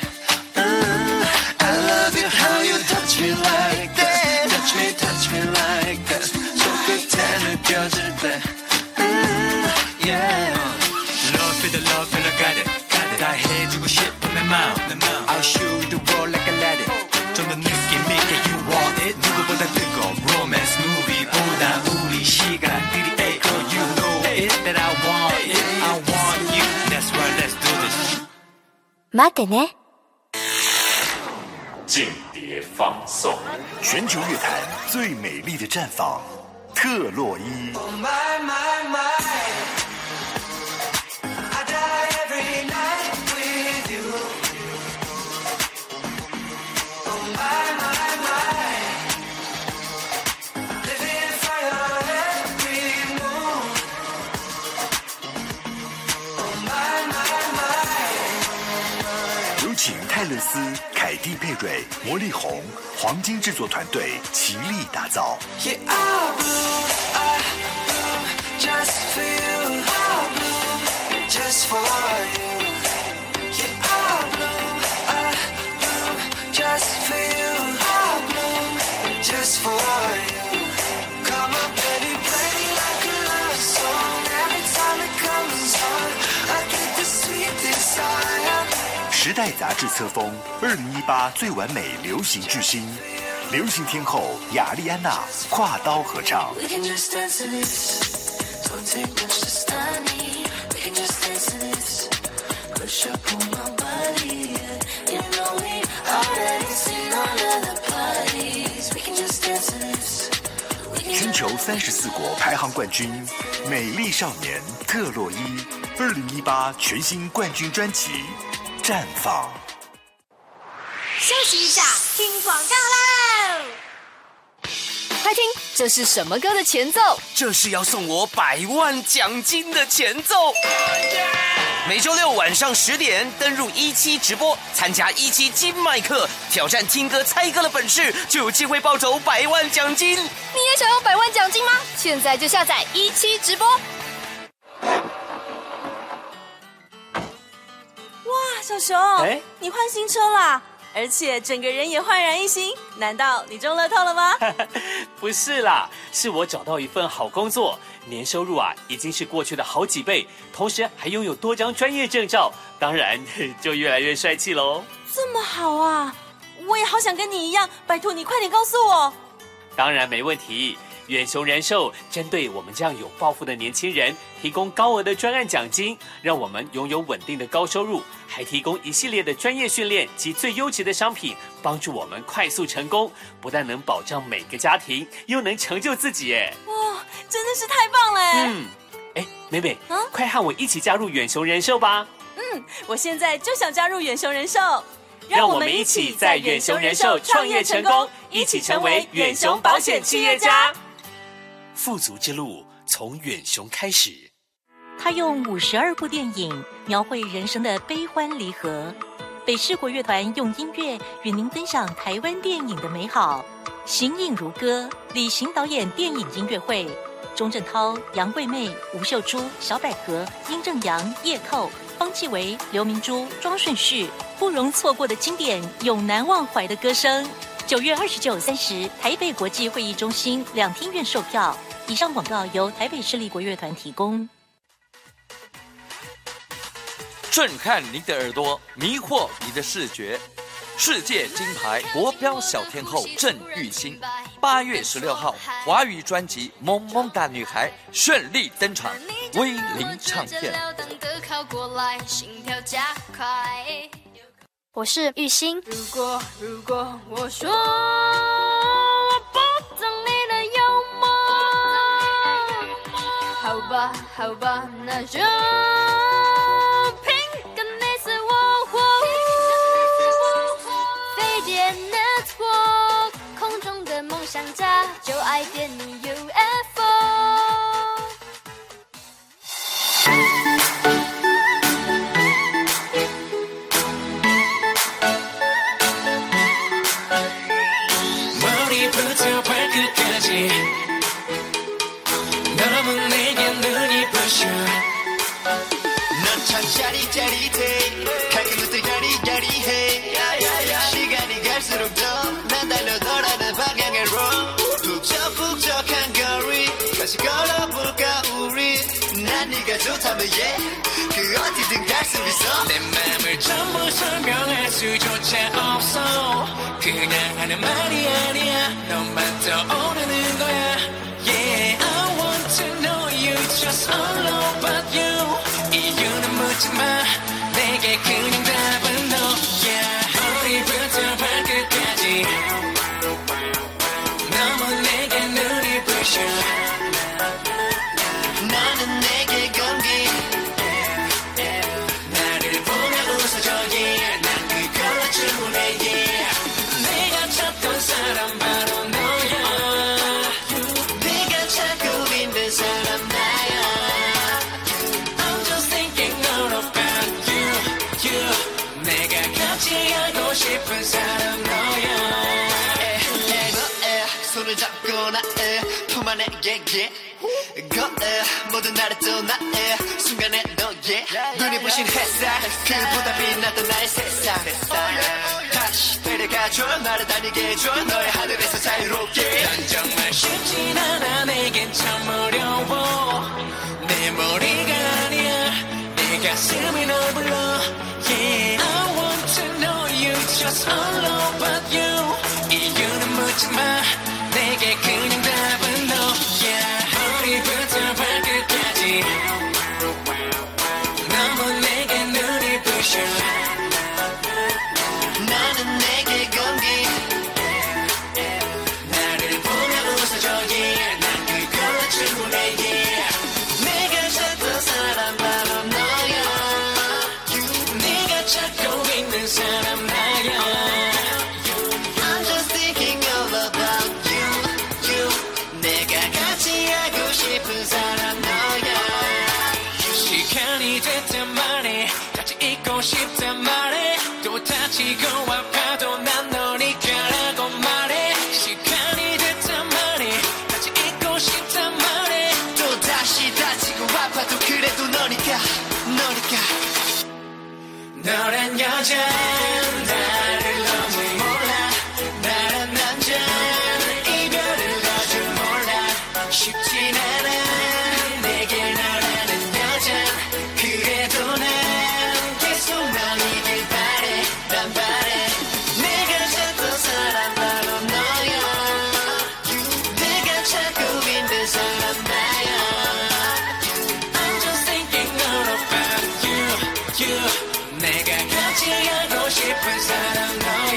K: How you touch me like that. Touch me, touch me like that. 손끝에 느껴질 때. Mm, yeah. Love for the love and I got it. got it. 다 해주고 싶은 내 마음. I'll show you the world like I let it. 좀 더 느낌 있게 you want it. 누구보다 뜨거운 romance movie보다 우리 시간들이 에이. Girl, you know it that I want it. I want you. That's right, let's do this.
M: 待ってね。
N: 间谍放送，
J: 全球乐坛最美丽的绽放，特洛伊。
X: Oh my my my, I die every night with you. Oh my my my, living for your every move. Oh my my my.
J: 有请泰勒斯、凯蒂·佩瑞、魔力红黄金制作团队齐力打造。
X: Yeah, I'll bloom, I bloom just for you. I'll bloom just for you. Yeah, I'll bloom, I bloom just for you. I'll bloom just for you. Come on, baby, play me like a love song. Every time it comes on, I get the sweet desire.
J: 时代杂志册封二零一八最完美流行巨星，流行天后雅丽安娜跨刀合唱。
X: We can just dance to this. Don't take much to study. We can just dance to this. Push up on my body. You know we already seen all of the parties. We can just dance to this.
J: 全球三十四国排行冠军，美丽少年特洛伊二零一八全新冠军专辑绽放。
B: 休息一下，听广告喽！
C: 快听，这是什么歌的前奏？
G: 这是要送我百万奖金的前奏。每周六晚上十点登入一期直播，参加一期金麦克，挑战听歌猜歌的本事，就有机会报走百万奖金。
C: 你也想要百万奖金吗？现在就下载一期直播。
F: 哇，小熊，
D: 哎，
F: 你换新车啦，而且整个人也焕然一新，难道你中乐透了吗？
D: 不是啦，是我找到一份好工作，年收入啊已经是过去的好几倍，同时还拥有多张专业证照，当然就越来越帅气喽。
F: 这么好啊，我也好想跟你一样，拜托你快点告诉我。
D: 当然没问题。远雄人寿针对我们这样有抱负的年轻人，提供高额的专案奖金，让我们拥有稳定的高收入，还提供一系列的专业训练及最优质的商品，帮助我们快速成功。不但能保障每个家庭，又能成就自己耶！
F: 哇，真的是太棒了！
D: 嗯，哎，美美，啊，快和我一起加入远雄人寿吧！
F: 嗯，我现在就想加入远雄人寿。
D: 让我们一起在远雄人寿创业成功，一起成为远雄保险企业家。富足之路从远雄开始。
T: 他用五十二部电影描绘人生的悲欢离合。北市国乐团用音乐与您分享台湾电影的美好。形影如歌，李行导演电影音乐会，钟镇涛、杨贵妹、吴秀珠、小百合、殷正阳、叶寇、方季韦、刘明珠、庄顺序，不容错过的经典，永难忘怀的歌声。九月二十九、三十，台北国际会议中心两厅院售票。以上广告由台北市立国乐团提供。
V: 震撼您的耳朵，迷惑你的视觉。世界金牌国标小天后郑玉欣，八月十六号华语专辑《萌萌哒女孩》顺利登场，威林唱片。
M: 我是玉欣。
B: 如果如果我说我不懂你的幽默，好吧好吧，那就凭个你死我活。飞碟 Network 空中的梦想家，就爱点你 U F
X: 좋다면 yeah 그 어디든 갈 수 있어 내 맘을 전부 설명할 수조차 없어 그냥 하는 말이 아니야 너만 떠오르는 거야 Yeah I want to know you just all about you 이유는 묻지 마 내게 그냥 답은 같이 하고 싶은 사람 너야 너의 손을 잡고 나의 품 안에 yeah, yeah. 거의 모든 나를 또 나의 순간에 너의 눈이 부신 햇살 그보다 빛났던 나의 세상 다시 데려가줘 나를 달리게 해줘 너의 하늘에서 자유롭게 난 정말 쉽진 않아 내겐 참 어려워 내 머리가 아니야 내 가슴이 널 불러 Yeah I want to know you just all about you 이유는 묻지 마 내게 그냥 답은 너야 머리부터 발끝까지 너무 내게 눈이 부셔 너는 내게 공기 나를 보며 웃어줘 yeah 난 그걸로 충분해 yeah 내가 찾던 사람 바로 너야 you 네가 찾고 있는 사람 나야 I'm just thinking all about you you 내가 같이 하고 싶은 사람 너야 시간이 됐단 말해 같이 있고 싶단 말해 또 다치고 아파도 난 너니까라고 말해 시간이 됐단 말해 같이 있고 싶단 말해 또 다시 다치고 아파도 그래도 너니까 너니까 너란 여자 나를 너무 몰라 나란 남자 이별을 아주 몰라 쉽진 않아 내게 너라는 여자 그래도 난 계속 너이길 바래 난 바래 내가 찾던 사람 바로 너야 you 내가 찾고 있는 사람 나야 I'm just thinking all about you you 내가 같이 하고 싶은 사람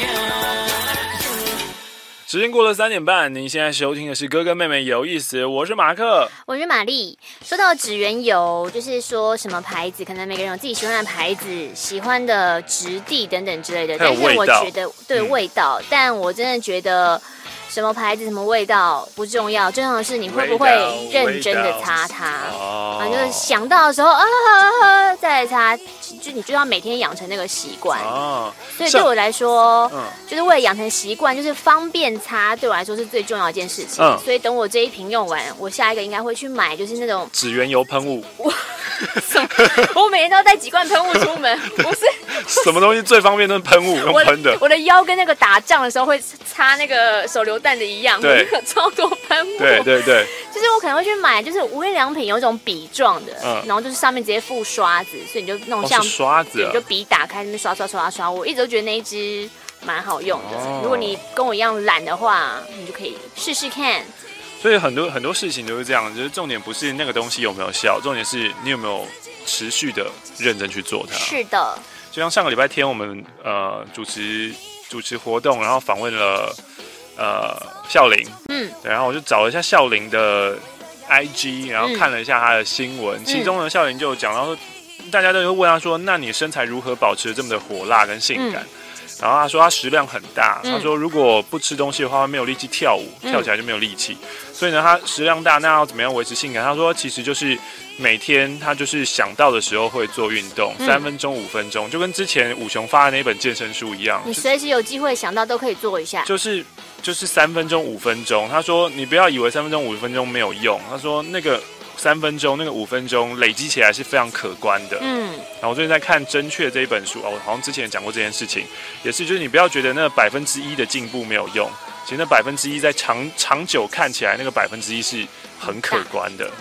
X: 너야
N: 时间过了三点半，您现在收听的是哥哥妹妹有意思，我是马克，
M: 我是玛丽。说到指缘油，就是说什么牌子，可能每个人有自己喜欢的牌子、喜欢的质地等等之类的。但是我觉得，对、嗯、味道，但我真的觉得什么牌子、什么味道不重要，重要的是你会不会认真的擦它。啊，就是想到的时候啊啊啊，再来擦。就你就要每天养成那个习惯、哦、所以对我来说、嗯、就是为了养成习惯，就是方便擦，对我来说是最重要的一件事情、嗯、所以等我这一瓶用完，我下一个应该会去买就是那种
N: 指缘油喷雾。
M: 我每天都要带几罐喷雾出门，不是
N: 什么东西最方便都是喷雾，用喷的。
M: 我的, 我的腰跟那个打仗的时候会擦那个手榴弹的一样，
N: 对，
M: 超多喷雾。
N: 对对对，
M: 就是我可能会去买，就是无印良品有一种笔状的、嗯，然后就是上面直接附刷子，所以你就弄像、
N: 哦、刷子、啊，
M: 你就笔打开那边刷刷刷刷。我一直都觉得那一支蛮好用的、哦。如果你跟我一样懒的话，你就可以试试看。
N: 所以很多很多事情都是这样，就是重点不是那个东西有没有效，重点是你有没有持续的认真去做它。
M: 是的，
N: 就像上个礼拜天我们呃主持主持活动，然后访问了呃孝琳，嗯，对，然后我就找了一下孝琳的 I G， 然后看了一下她的新闻，嗯、其中呢孝琳就讲到说，大家都会问她说，那你身材如何保持这么的火辣跟性感？嗯，然后他说他食量很大、嗯，他说如果不吃东西的话没有力气跳舞、嗯，跳起来就没有力气。所以呢，他食量大，那要怎么样维持性感？他说其实就是每天他就是想到的时候会做运动，三、嗯、分钟、五分钟，就跟之前武雄发的那本健身书一样。
M: 你随时有机会想到都可以做一下。
N: 就是就是三分钟、五分钟。他说你不要以为三分钟、五分钟没有用，他说那个。三分钟那个五分钟累积起来是非常可观的，嗯。然后我最近在看《真确》这一本书哦，我好像之前也讲过这件事情，也是就是你不要觉得那百分之一的进步没有用，其实那百分之一在长长久看起来那个百分之一是很可观的。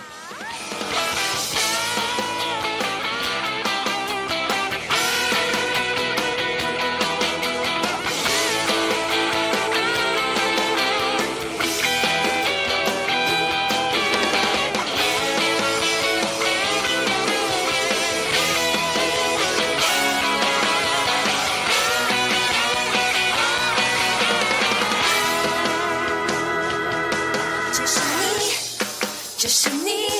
L: 就是你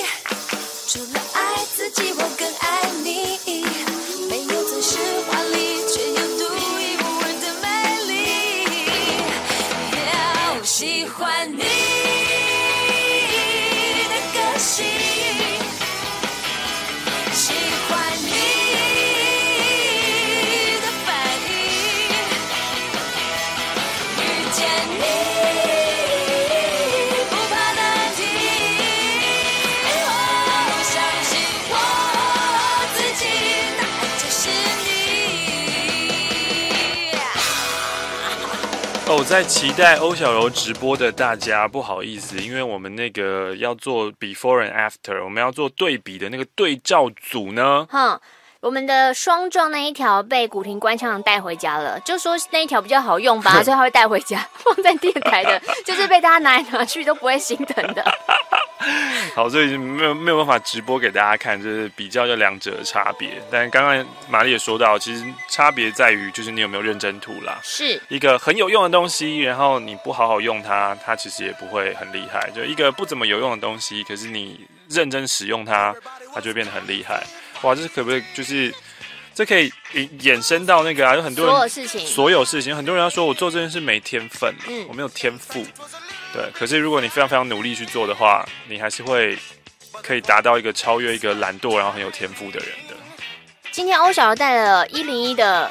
N: 有在期待欧小柔直播的大家，不好意思，因为我们那个要做 before and after， 我们要做对比的那个对照组呢。
M: 哼，我们的双撞那一条被古亭官腔带回家了，就说那一条比较好用吧，所以他会带回家，放在电台的，就是被大家拿来拿去都不会心疼的。
N: 好，所以没有没有办法直播给大家看，就是比较这两者的差别。但刚刚玛丽也说到，其实差别在于就是你有没有认真涂啦。
M: 是
N: 一个很有用的东西，然后你不好好用它，它其实也不会很厉害。就一个不怎么有用的东西，可是你认真使用它，它就会变得很厉害。哇，这可不可以就是这可以衍生到那个啊？有很多人
M: 所有事情，
N: 所有事情，很多人要说我做这件事没天分，嗯，我没有天赋。对，可是如果你非常非常努力去做的话，你还是会可以达到一个超越一个懒惰然后很有天赋的人的。
M: 今天欧小柔带了一零一的，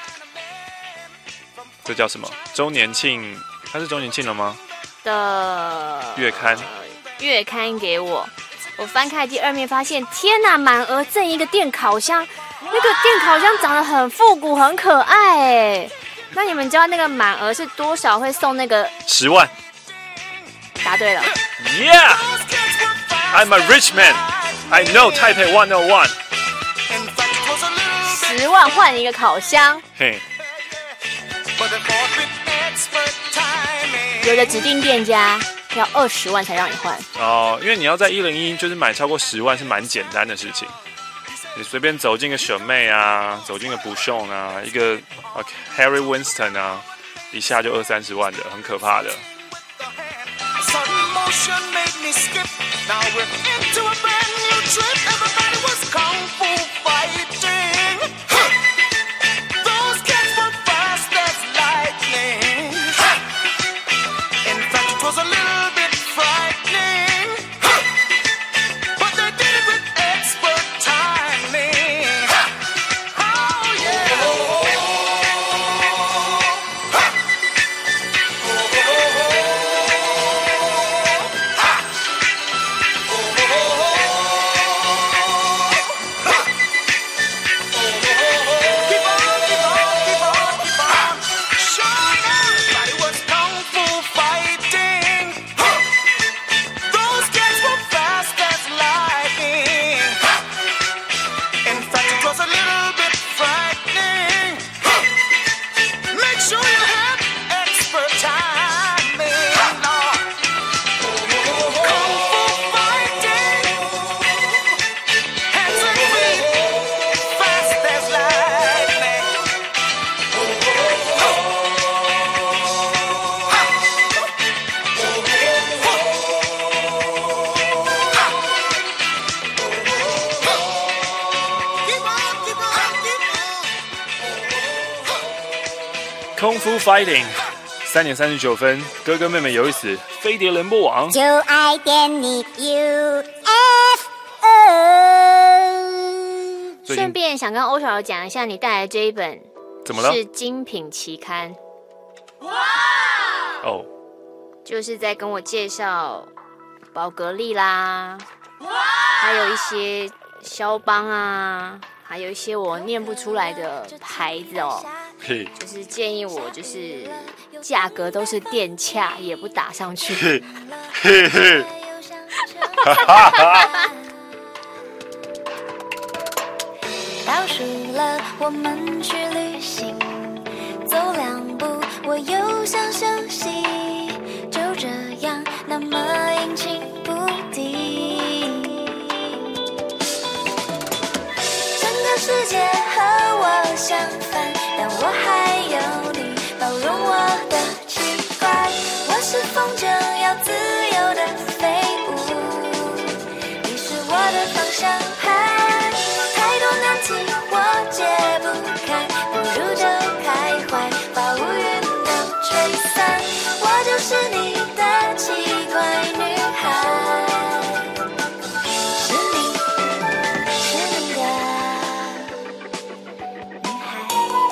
N: 这叫什么？周年庆？它是周年庆了吗？
M: 的
N: 月刊，
M: 月刊给我。我翻开第二面，发现天哪，满额赠一个电烤箱，那个电烤箱长得很复古，很可爱哎。那你们知道那个满额是多少会送那个？
N: 十万。
M: 答对了。
N: Yeah, I'm a rich man. I know Taipei one oh one.
M: 十万换一个烤箱。
N: 嘿。
M: 有的指定店家要二十万才让你换。
N: 哦，因为你要在一零一就是买超过十万是蛮简单的事情。你随便走进个选妹啊，走进个不送啊，一个、okay, Harry Winston 啊，一下就二三十万的，很可怕的。
K: Sudden motion made me skip. Now we're into a brand new trip. Everybody was kung fu fighting. Huh. Those kids were fast as lightning. Huh. In fact, it was a little bit frightening. Huh. But they did it with expert timing. Huh. Oh yeah. Huh.
N: Kung Fu Fighting， 三点三十九分，哥哥妹妹有意思，飞碟联播网，
L: 就爱点你 U F O。
M: 顺便想跟欧小柔讲一下，你带来这一本
N: 怎么了？
M: 是精品期刊。
N: 哇！哦，
M: 就是在跟我介绍宝格丽啦，还有一些肖邦啊，还有一些我念不出来的牌子哦。
N: 嘿，
M: 就是建议我，就是价格都是电洽，也不打上去。
N: 嘿，嘿嘿，哈哈哈。
L: 倒数了，我们去旅行，走两步，我又想休息，就这样那么阴晴不定。整个世界和我相反，但我还有你包容我的奇怪。我是风筝，要自由的飞舞，你是我的方向盘。太多难题我解不开，不如就开怀，把乌云都吹散。我就是你的奇怪女孩，是你，是你的女孩。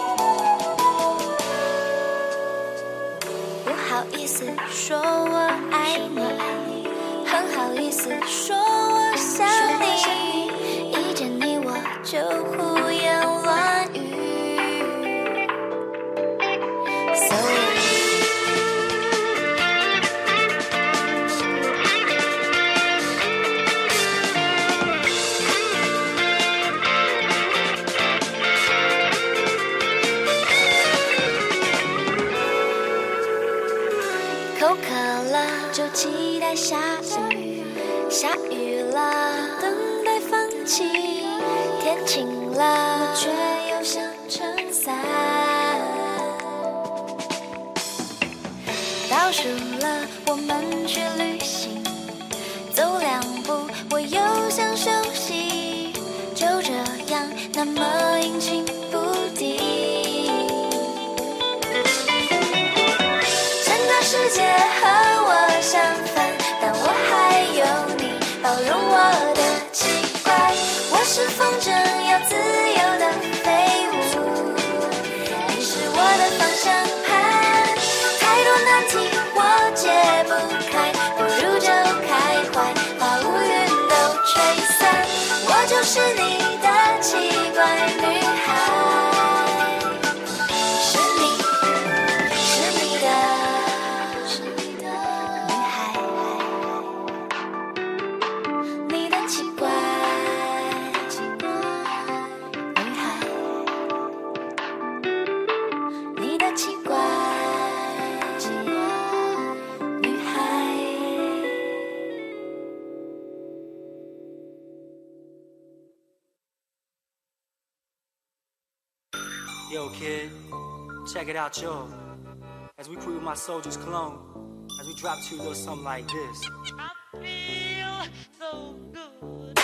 L: 不好意思说我爱你，很好意思说我想你，一见你我就胡言乱语。So
B: 期待下雨，下雨了，等待放晴，天晴了，我却又想撑伞。倒数了，我们去旅行，走两步，我又想休息，就这样那么阴晴不定。整个世界和我相反，但我还有你包容我的奇怪。我是风筝，要自由的飞舞，你是我的方向盘。太多难题我解不开，不如就开怀，把乌云都吹散。我就是你的奇怪女孩，是你，是你的，是你的女孩，你的奇怪女孩，你的奇怪女孩。
A: Yo, kid, check it out, yo. As we crew my soldiers cologne, as we drop to a little something like this. I feel so good.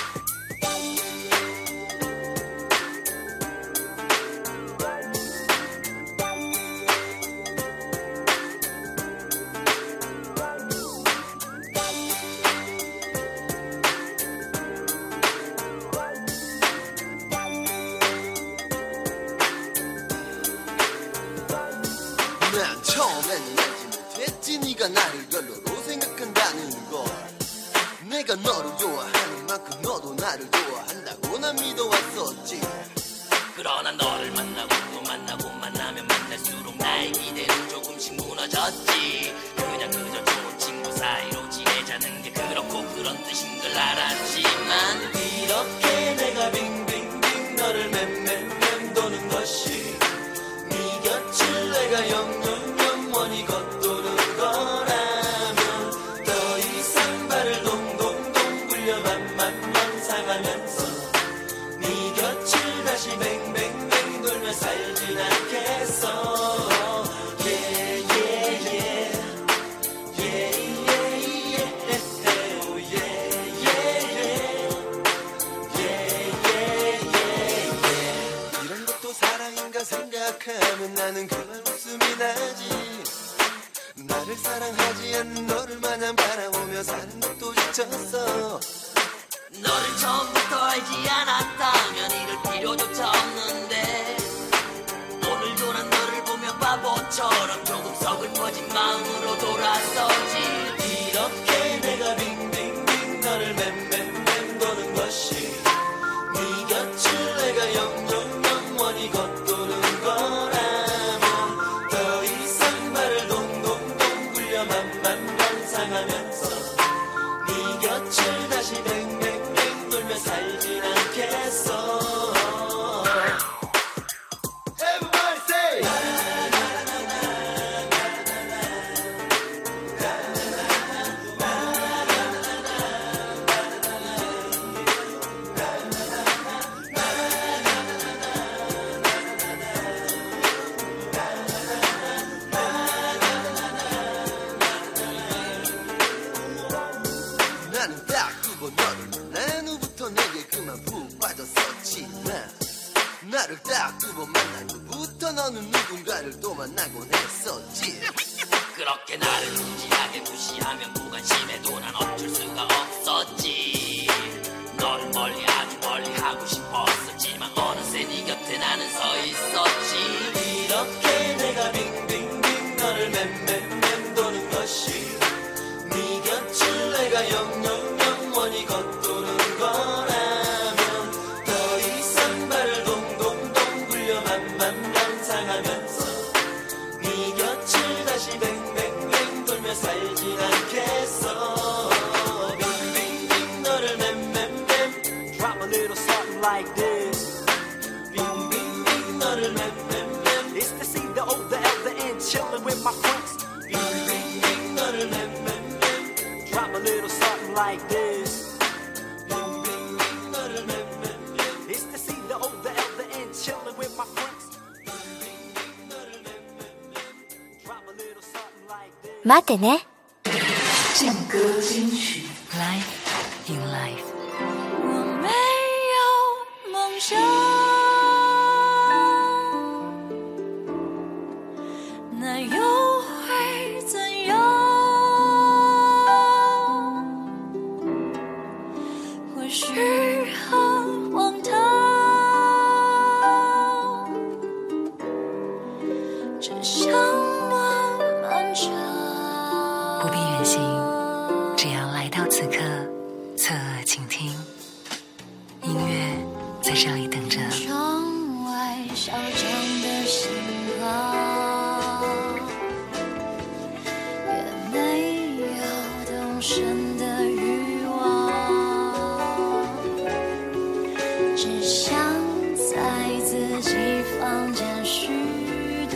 H: 네가 나를 별로로 생각한다는 걸 내가 너를 좋아하는 만큼 너도 나를 좋아한다고 난 믿어왔었지
R: 그러나 너를 만나고 또 만나고 만나면 만날수록 나의 기대는 조금씩 무너졌지 그냥 그저 좋은 친구 사이로 지내자는 게 그렇고 그런 뜻인 걸 알았지만 이렇게 내가 빙빙빙 너를 맴맴맴 도는 것이 네 곁을 내가 영영 영원히 걷도록 거라면 더 이상 발을 동동동 굴려 만만만 상하면서 네 곁을 다시 뱅뱅뱅 돌며 살진 않겠어 yeah yeah yeah yeah yeah yeah oh yeah yeah yeah yeah yeah yeah yeah 이런 것도 사랑인가 생각하면 나는 그만 웃음이 나지 나를 사랑하지 않는 너를 마냥 바라보며 사는 것도 지쳤어 너를 처음부터 알지 않았다면 이럴 필요조차 없는데 오늘도 난 너를 보며 바보처럼 조금 서글퍼진 마음으로 돌아서지 이렇게 내가 빙빙빙 너를 맴맴맴 도는 것이 네 곁을 내가 영영 영원히 걷도록 거라면 더 이상 발을 동동동 굴려 만만만 상하면서 네 곁을 다시 뱅뱅뱅 돌며 살진 않겠어 Everybody say 나는 딱 두 번 너를 만난 후부터 내게 그만 푹 빠졌었지 나 나를 딱 두 번 만난 후부터 너는 누군가를 또 만나곤 했었지 그렇게 나를 무지하게 무시하면 무관심해도 난 어쩔 수가 없었지 너를 멀리 아주 멀리 하고 싶었었지만 어느새 네 곁에 나는 서 있었지 이렇게 내가 빙빙빙 너를 맴맴맴 도는 것이 네 곁을 내가 영영 영원히 걷도록 거라면 더 이상 발을 동동동 굴려 만만만 상하면서 네 곁을 다시 뱅뱅뱅 돌며 살진 않겠어 빙빙빙 너를 맴맴맴
A: Drop a little something like this.
R: 빙빙빙 너를 맴맴맴
A: It's the C, the O, the L, the N, chillin' with my friends.
R: 빙빙빙 너를 맴맴맴
A: something like this. It's the C, the O, the L, the N, chillin' with my friends. Drop a little something like this.
M: 待ってね。
T: 劲歌金曲 Life in Life。
L: 我没有梦想，那又会怎样？或许很荒唐，只想慢慢长。
T: 不必远行，只要来到此刻，侧耳倾听，音乐在这里等着。
L: 窗外小巷的星光，也没有动身的欲望，只想在自己房间虚度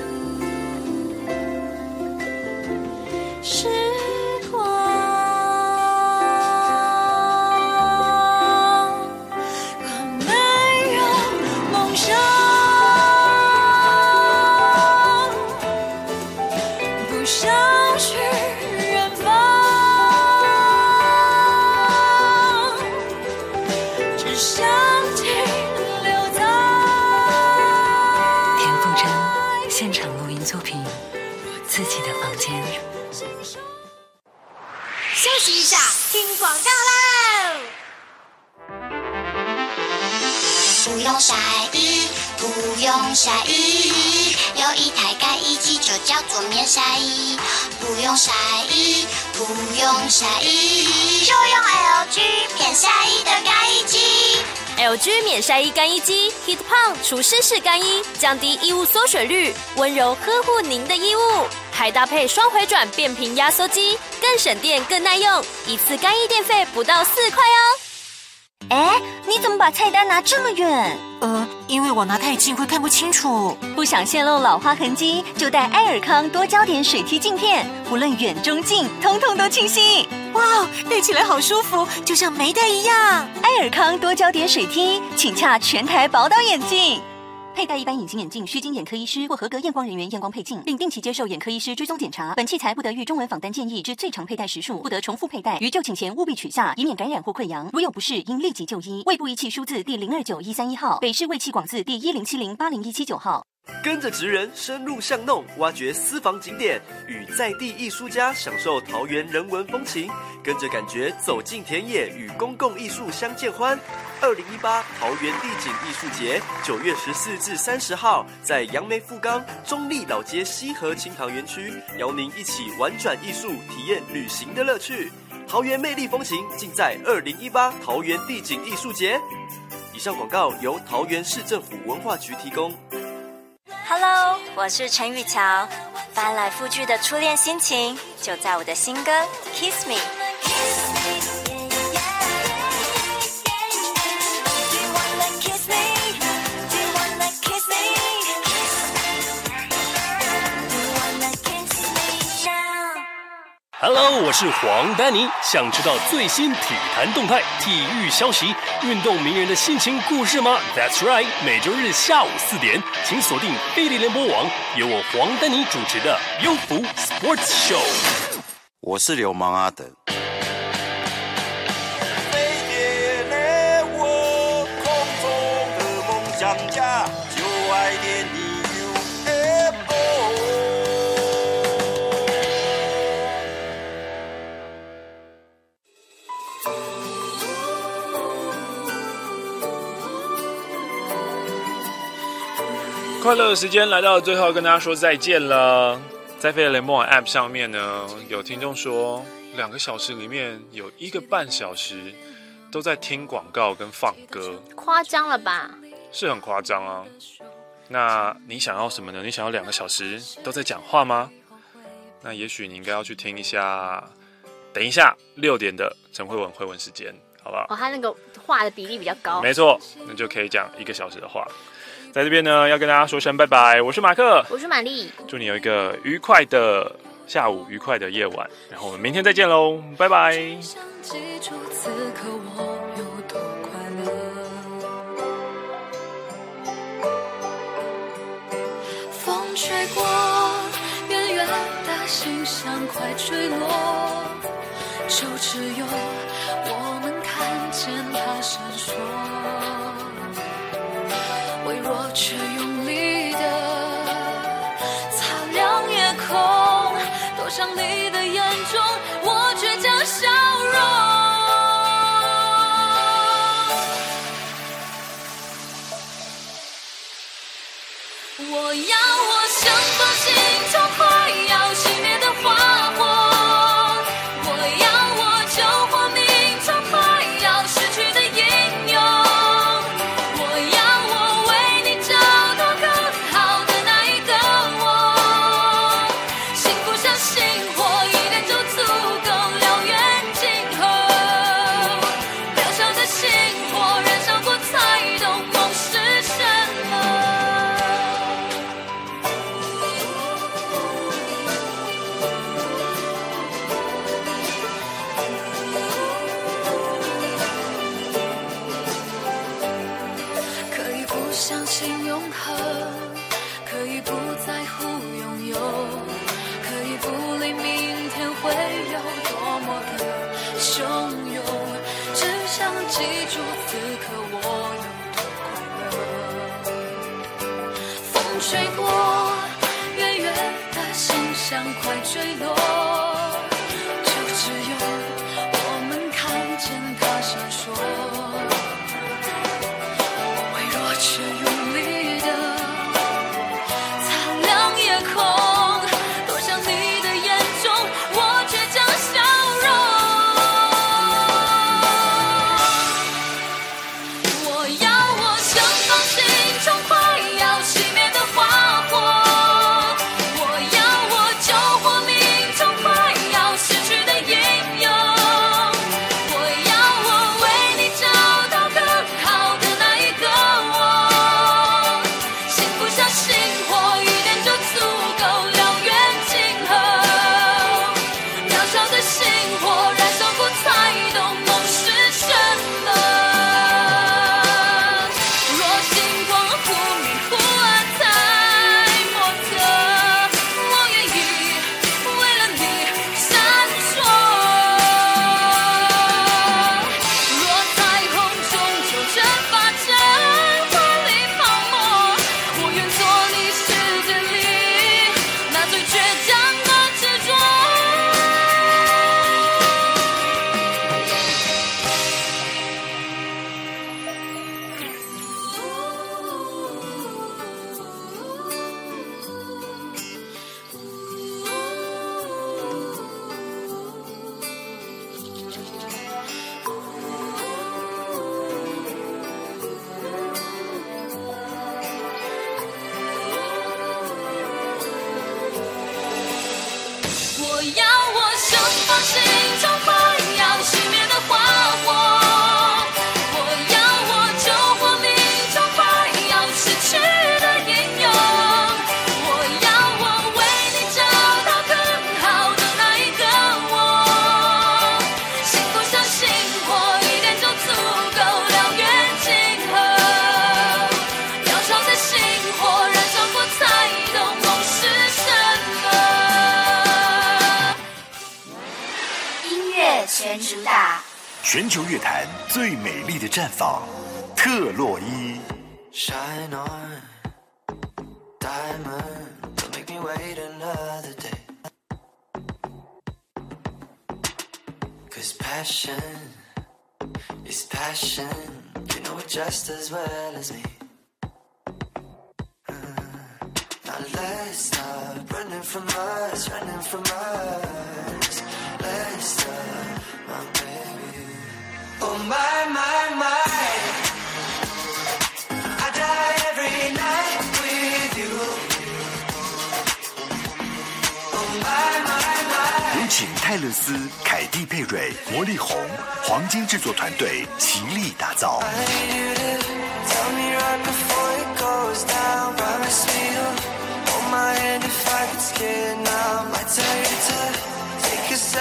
L: 时光。我没有梦想，不想去远方，只想停留在
T: 田馥甄现场录音作品，自己的房间。
M: 休息一下，听广告喽。
B: 不用晒衣，不用晒衣，有一台干衣机就叫做免晒衣。不用晒衣，不用晒衣，就用 L G 免晒衣的干衣机。
F: L G 免晒衣干衣机 Heat Pump 除湿式干衣，降低衣物缩水率，温柔呵护您的衣物。还搭配双回转变频压缩机，更省电更耐用，一次干衣电费不到四块哦。
C: 哎，你怎么把菜单拿这么远？
T: 呃，因为我拿太近会看不清楚。
C: 不想泄露老花痕迹，就带埃尔康多焦点水滴镜片，无论远中近，通通都清晰。
T: 哇，戴起来好舒服，就像没戴一样。
C: 埃尔康多焦点水滴，请洽全台宝岛眼镜。佩戴一般隐形眼镜需经眼科医师或合格验光人员验光配镜，并定期接受眼科医师追踪检查。本器材不得逾中文访单建议之最长佩戴时数，不得重复佩戴。于就寝前务必取下，以免感染或溃疡。如有不适，应立即就医。胃部仪器书字第零二九一三一号，北市卫气广字第一零七零八零一七九号。
I: 跟着职人深入巷弄，挖掘私房景点，与在地艺术家享受桃园人文风情，跟着感觉走进田野，与公共艺术相见欢。二零一八桃园地景艺术节，九月十四至三十号，在杨梅富冈中立老街西河青塘园区，邀您一起玩转艺术，体验旅行的乐趣。桃园魅力风情，尽在二零一八桃园地景艺术节。以上广告由桃园市政府文化局提供。
F: Hello， 我是陈雨乔，翻来覆去的初恋心情，就在我的新歌《Kiss Me》。
Q: Hello， 我是黄丹妮。想知道最新体坛动态、体育消息、运动名人的心情故事吗 ？That's right， 每周日下午四点，请锁定飞碟联播网，由我黄丹妮主持的《优福 Sports Show》。
O: 我是流氓阿德。
H: 飞碟联播，空中的梦想家，就爱点你 U F O。
N: 快乐的时间来到最后，跟大家说再见了。在飞碟联播网 App 上面呢，有听众说，两个小时里面有一个半小时都在听广告跟放歌，
M: 夸张了吧？
N: 是很夸张啊。那你想要什么呢？你想要两个小时都在讲话吗？那也许你应该要去听一下，等一下六点的陈慧文慧文时间，好不好？
M: 哦，他那个话的比例比较高。
N: 没错，那就可以讲一个小时的话。在这边呢，要跟大家说声拜拜。我是马克，
M: 我是玛丽，
N: 祝你有一个愉快的下午愉快的夜晚，然后我们明天再见喽，拜拜。
L: 记住此刻我有多快乐，风吹过，远远的心像快坠落，就只有我们看见它闪烁，微弱却用力的擦亮夜空，躲向你的眼中我倔强笑容。我要我像放心中快要熄灭的花火，我要我救活命中快要失去的英勇，我要我为你找到更好的那一个我，幸福像星火一点就足够燎原今后，渺小的星火燃烧过才懂梦是什么。相信永恒，可以不在乎拥有，可以不理明天会有多么的汹涌，只想记住此刻我有多快乐。风吹过，远远的心像快坠落，就只有我们看见它闪烁，却用力的擦亮夜空，躲向你的眼中我倔强笑容。我要我像放心中快要熄灭的花火，我要我救活命中快要失去的英勇，我要我为你找到更好的那一个我，星火一点就足够燎原今后，渺小的星火燃烧过才懂梦是什么。若星光忽明忽暗才莫测，我愿意为了你闪烁。若彩虹终究蒸发成华丽泡沫，我愿做你世界里那最倔强的执着。我要我像放心中快要熄灭的花火，我要我救活命中快要失去的英勇，我要我为你找到更好的那一个我，幸福像星火一点就足够燎原今后，渺小的星火燃烧过才懂梦是什么。
C: 全主打，
J: 全球乐坛最美丽的绽放，特洛伊。
H: Shine on, diamond, don't make me wait another day. Cause passion is passion, you know it just as well as me. Uh, now let's stop running from us, running from us. Let's stop, my baby. Oh my, my, my. I die every night with you. Oh my, my, my.
J: 有请泰勒斯、凯蒂·佩瑞、魔力红黄金制作团队齐力打造。
H: I need you to tell me right before it goes down. Promise me you'll hold my hand if I get scared now. Might tell you to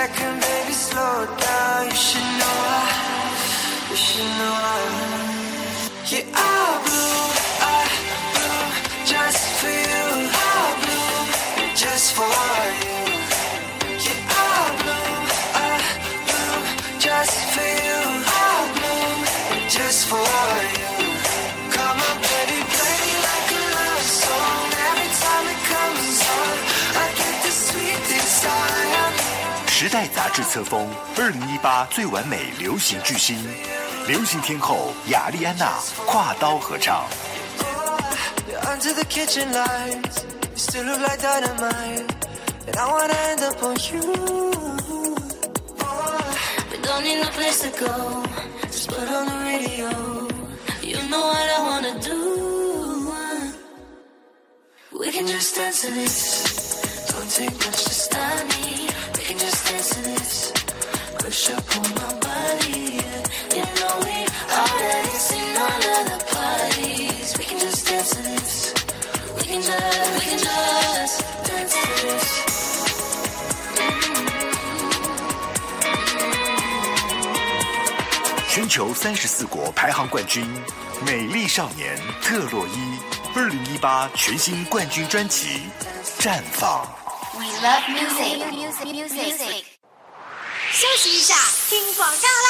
H: second, baby, slow down. You should know I, you should know I. Yeah, I blew, I blew just for you. I blew just for you. Yeah, I blew, I blew just for you. I blew just for you. Come on, baby, play me like a love song. Every time it comes on, I get the sweet desire.
J: 时代杂志册封二零一八最完美流行巨星，流行天后雅丽安娜跨刀合唱。
H: You're under the kitchen lights, you still look like dynamite, and I wanna end up on you.
L: We don't need no place to go, just put on the radio. You know what I wanna do. We can just dance to this, don't take much to stop me. We can just dance to this, push up on my body. You know we already seen all of the parties. We can just dance to this, we can just, we can just dance to this.
J: 全球三十四国排行冠军，美丽少年特洛伊，二零一八全新冠军专辑《绽放》。
B: We love music, music, music, music.
F: 休息一下，听广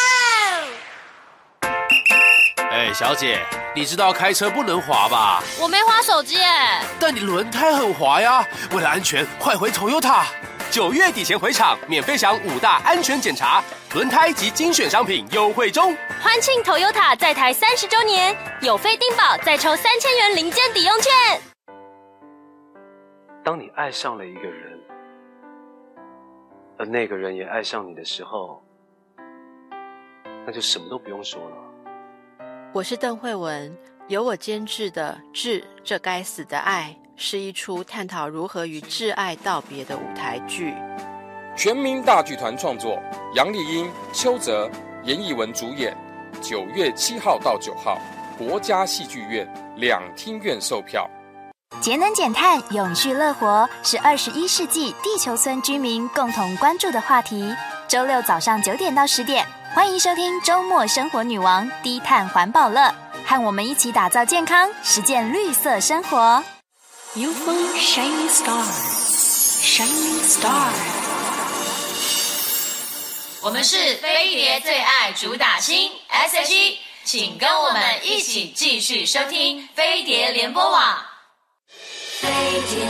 F: 告喽！
P: 哎，小姐，你知道开车不能滑吧？
F: 我没滑手机耶。
P: 但你轮胎很滑呀！为了安全，快回 Toyota。九月底前回厂，免费享五大安全检查，轮胎及精选商品优惠中。
F: 欢庆 Toyota 在台三十周年，有费定保再抽三千元零件抵用券。
I: 当你爱上了一个人，而那个人也爱上你的时候，那就什么都不用说了。
S: 我是邓惠文，由我监制的《致这该死的爱》是一出探讨如何与挚爱道别的舞台剧。
U: 全民大剧团创作，杨丽英、邱泽、严艺文主演。九月七号到九号，国家戏剧院两厅院售票。
C: 节能减碳、永续乐活是二十一世纪地球村居民共同关注的话题。周六早上九点到十点，欢迎收听周末生活女王低碳环保乐，和我们一起打造健康，实践绿色生活。
T: U F O Shining Star Shining Star，
C: 我们是飞碟最爱主打星 S H E， 请跟我们一起继续收听飞碟联播网。
B: 飞碟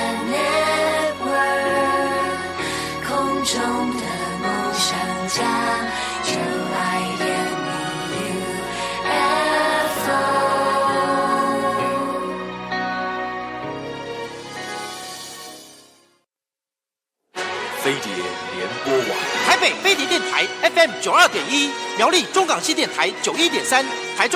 B: Network， 空中的梦想家，就爱点你 U F O。
J: 飞碟联播网，
W: 台北飞碟电台 F M 九二点一，苗栗中港系电台九一点三，台中